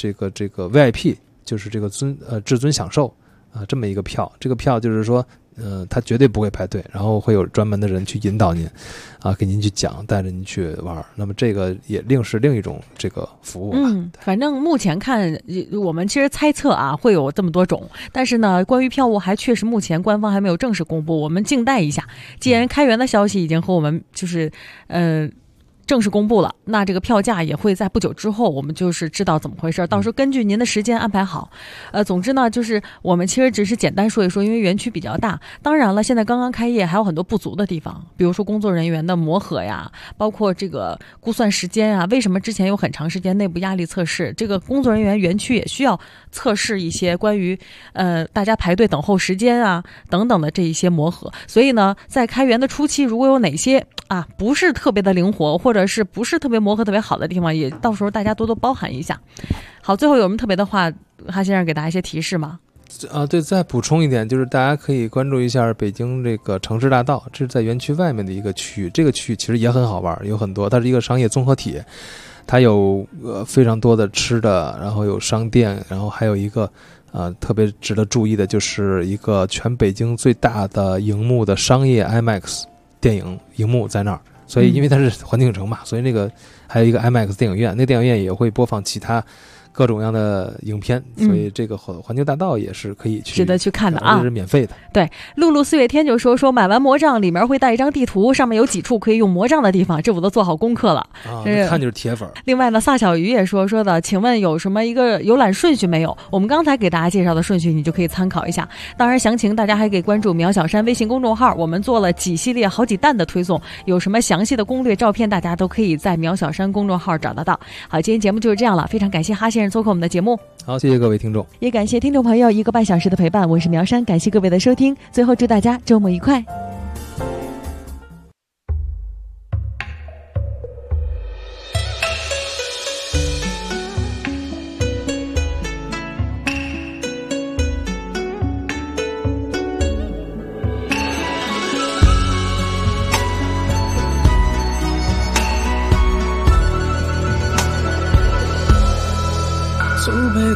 VIP， 就是这个至尊享受这么一个票。这个票就是说他绝对不会排队，然后会有专门的人去引导您给您去讲，带着您去玩。那么这个也是另一种这个服务反正目前看我们其实猜测会有这么多种，但是呢关于票务还确实目前官方还没有正式公布，我们静待一下。既然开园的消息已经和我们就是正式公布了，那这个票价也会在不久之后我们就是知道怎么回事，到时候根据您的时间安排好。总之呢就是我们其实只是简单说一说，因为园区比较大，当然了现在刚刚开业还有很多不足的地方，比如说工作人员的磨合呀，包括这个估算时间为什么之前有很长时间内部压力测试，这个工作人员园区也需要测试一些关于大家排队等候时间等等的这一些磨合。所以呢在开园的初期，如果有哪些不是特别的灵活，或者是不是特别磨合特别好的地方，也到时候大家多多包涵一下。好，最后有什么特别的话，哈先生给大家一些提示吗？ 对，再补充一点，就是大家可以关注一下北京这个城市大道，这是在园区外面的一个区域，这个区域其实也很好玩，有很多，它是一个商业综合体，它有非常多的吃的，然后有商店，然后还有一个特别值得注意的就是一个全北京最大的荧幕的商业 IMAX 电影荧幕在那儿，所以因为它是环球影城嘛，所以那个还有一个 IMAX 电影院，那电影院也会播放其他各种各样的影片，所以这个环球大道也是可以去值得去看的这是免费的。 对，露露4月天就说买完魔杖里面会带一张地图，上面有几处可以用魔杖的地方，这我都做好功课了看就是铁粉。 另外呢，萨小鱼也说的，请问有什么一个游览顺序没有？我们刚才给大家介绍的顺序你就可以参考一下，当然详情大家还可以关注苗小山微信公众号，我们做了几系列好几弹的推送，有什么详细的攻略照片大家都可以在苗小山公众号找得到。好，今天节目就是这样了，非常感谢哈先生做客我们的节目。 好，谢谢各位听众， 也感谢听众朋友1个半小时的陪伴，我是苗山，感谢各位的收听，最后祝大家周末愉快。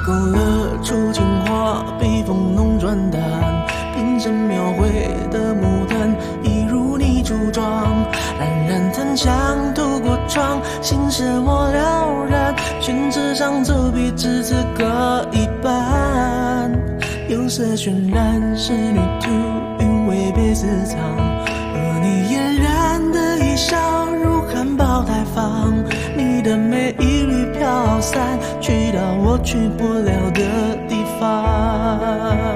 勾勒出情话，被风弄转淡，瓶身描绘的牡丹一如你柱状，冉冉檀香透过窗，心事我了然，宣纸上走笔至此各一半，釉色渲染仕女图，韵味被私藏，而你嫣然的一笑如含苞待放，你的美一缕飘散，去到我去不了的地方。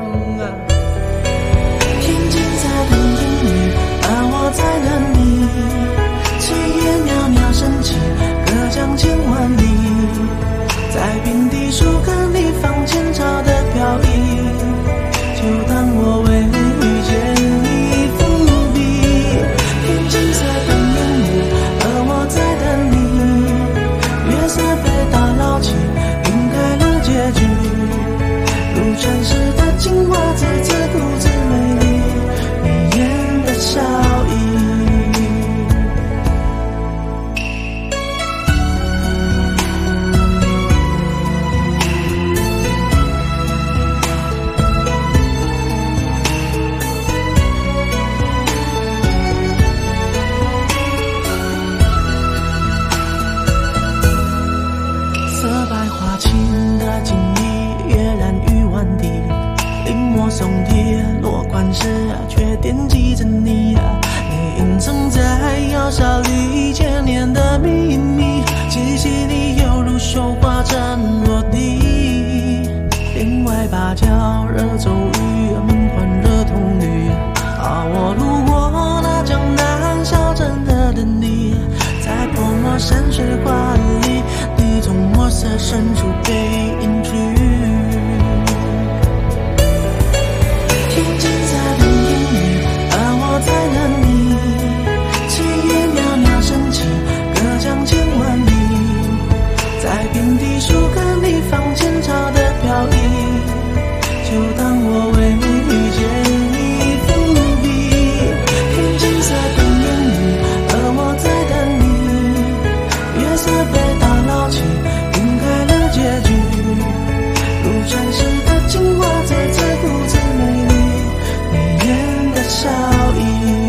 天尽在等烟雨，而我在等你，炊烟袅袅升起，隔江千万里，在平地树根里放前朝的飘逸，就当我为遇见你伏笔。天金色等烟雨，而我在等你，月色被打捞起，晕开了结局，如传世的青花瓷，自顾自美丽，你眼的笑意。松铁落款时却惦记着你，你隐藏在窑烧里千年的秘密，气息里犹如绣花针落地，帘外芭蕉惹骤雨，门环惹铜绿，我路过那江南小镇的等你，在泼墨山水画里，你从墨色深处被隐去。天尽在等烟雨，而我在等你，炊烟袅袅升起，隔江千万里，在遍地树根里放前朝的飘逸，就当我为遇见你伏笔。天尽在等烟雨，而我在等你，月色被打捞起，晕开了结局，如传世的青花瓷，自顾自美丽，笑意。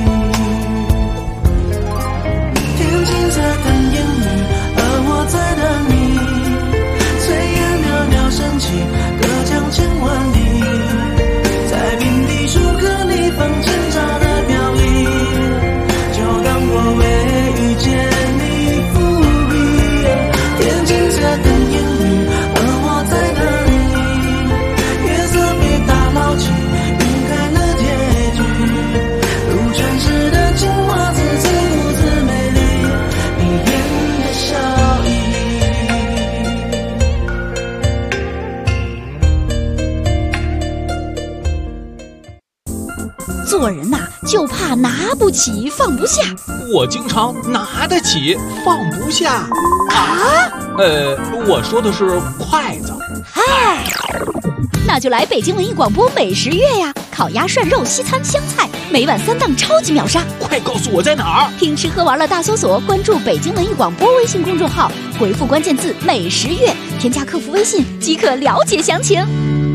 天尽在等烟雨，而我在等你，炊烟袅袅升起，隔江千万里，在遍地树根里放前朝的飘逸，就当我为遇见你伏笔。天尽在等烟雨，而我在等你，月色被打捞起，晕开了结局，如传世的青花瓷，自顾自美丽，你眼的笑意。 做人呐，就怕拿不起放不下。 我经常拿得起放不下啊。 我说的是筷子。 嗨，那就来北京文艺广播美食月呀！烤鸭、涮肉、西餐、湘菜，每晚3档超级秒杀！ 快告诉我在哪儿！ 听吃喝玩乐大搜索，关注北京文艺广播微信公众号，回复关键字“美食月”，添加客服微信即可了解详情。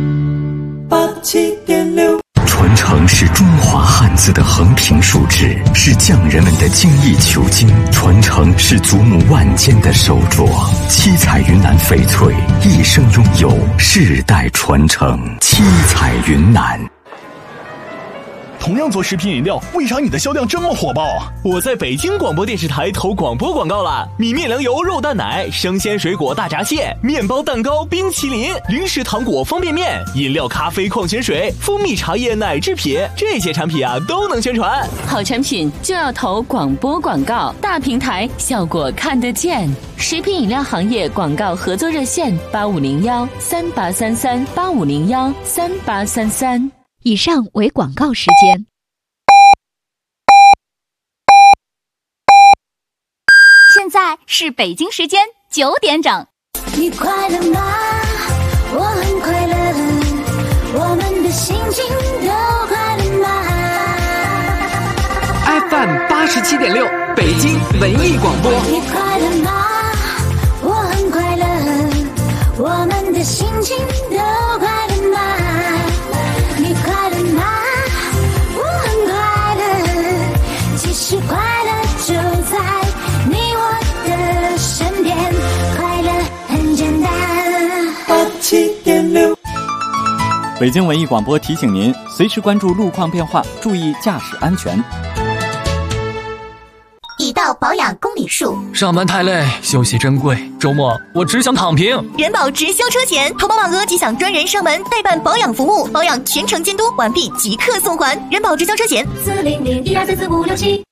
87.6。 传承是中华汉字的横平竖直，是匠人们的精益求精；传承是祖母万间的手镯。七彩云南翡翠一生拥有，世代传承。七彩云南。 同样做食品饮料，为啥你的销量这么火爆啊？ 我在北京广播电视台投广播广告了，米面粮油肉蛋奶、生鲜水果大闸蟹、面包蛋糕、冰淇淋、零食糖果方便面、饮料咖啡矿泉水、蜂蜜茶叶奶制品，这些产品啊都能宣传。 好产品就要投广播广告，大平台效果看得见。食品饮料行业广告合作热线8501-3833-8501-3833。 以上为广告时间。现在是北京时间9点整。 你快乐吗？我很快乐，我们的心情都快乐吗 ？FM 87.6，北京文艺广播。 你快乐吗？我很快乐，我们的的心情都快乐吗？你快乐吗？我很快乐，其实快乐就在你我的身边，快乐很简单。87.6 北京文艺广播提醒您，随时关注路况变化，注意驾驶安全。 已到保养公里数， 上班太累，休息珍贵，周末我只想躺平。 人保直销车险，投保满额即享专人上门代办保养服务，保养全程监督，完毕即刻送还。人保直销车险40012344567。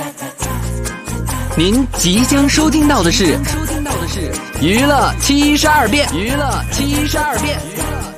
您即将收听到的是娱乐72变。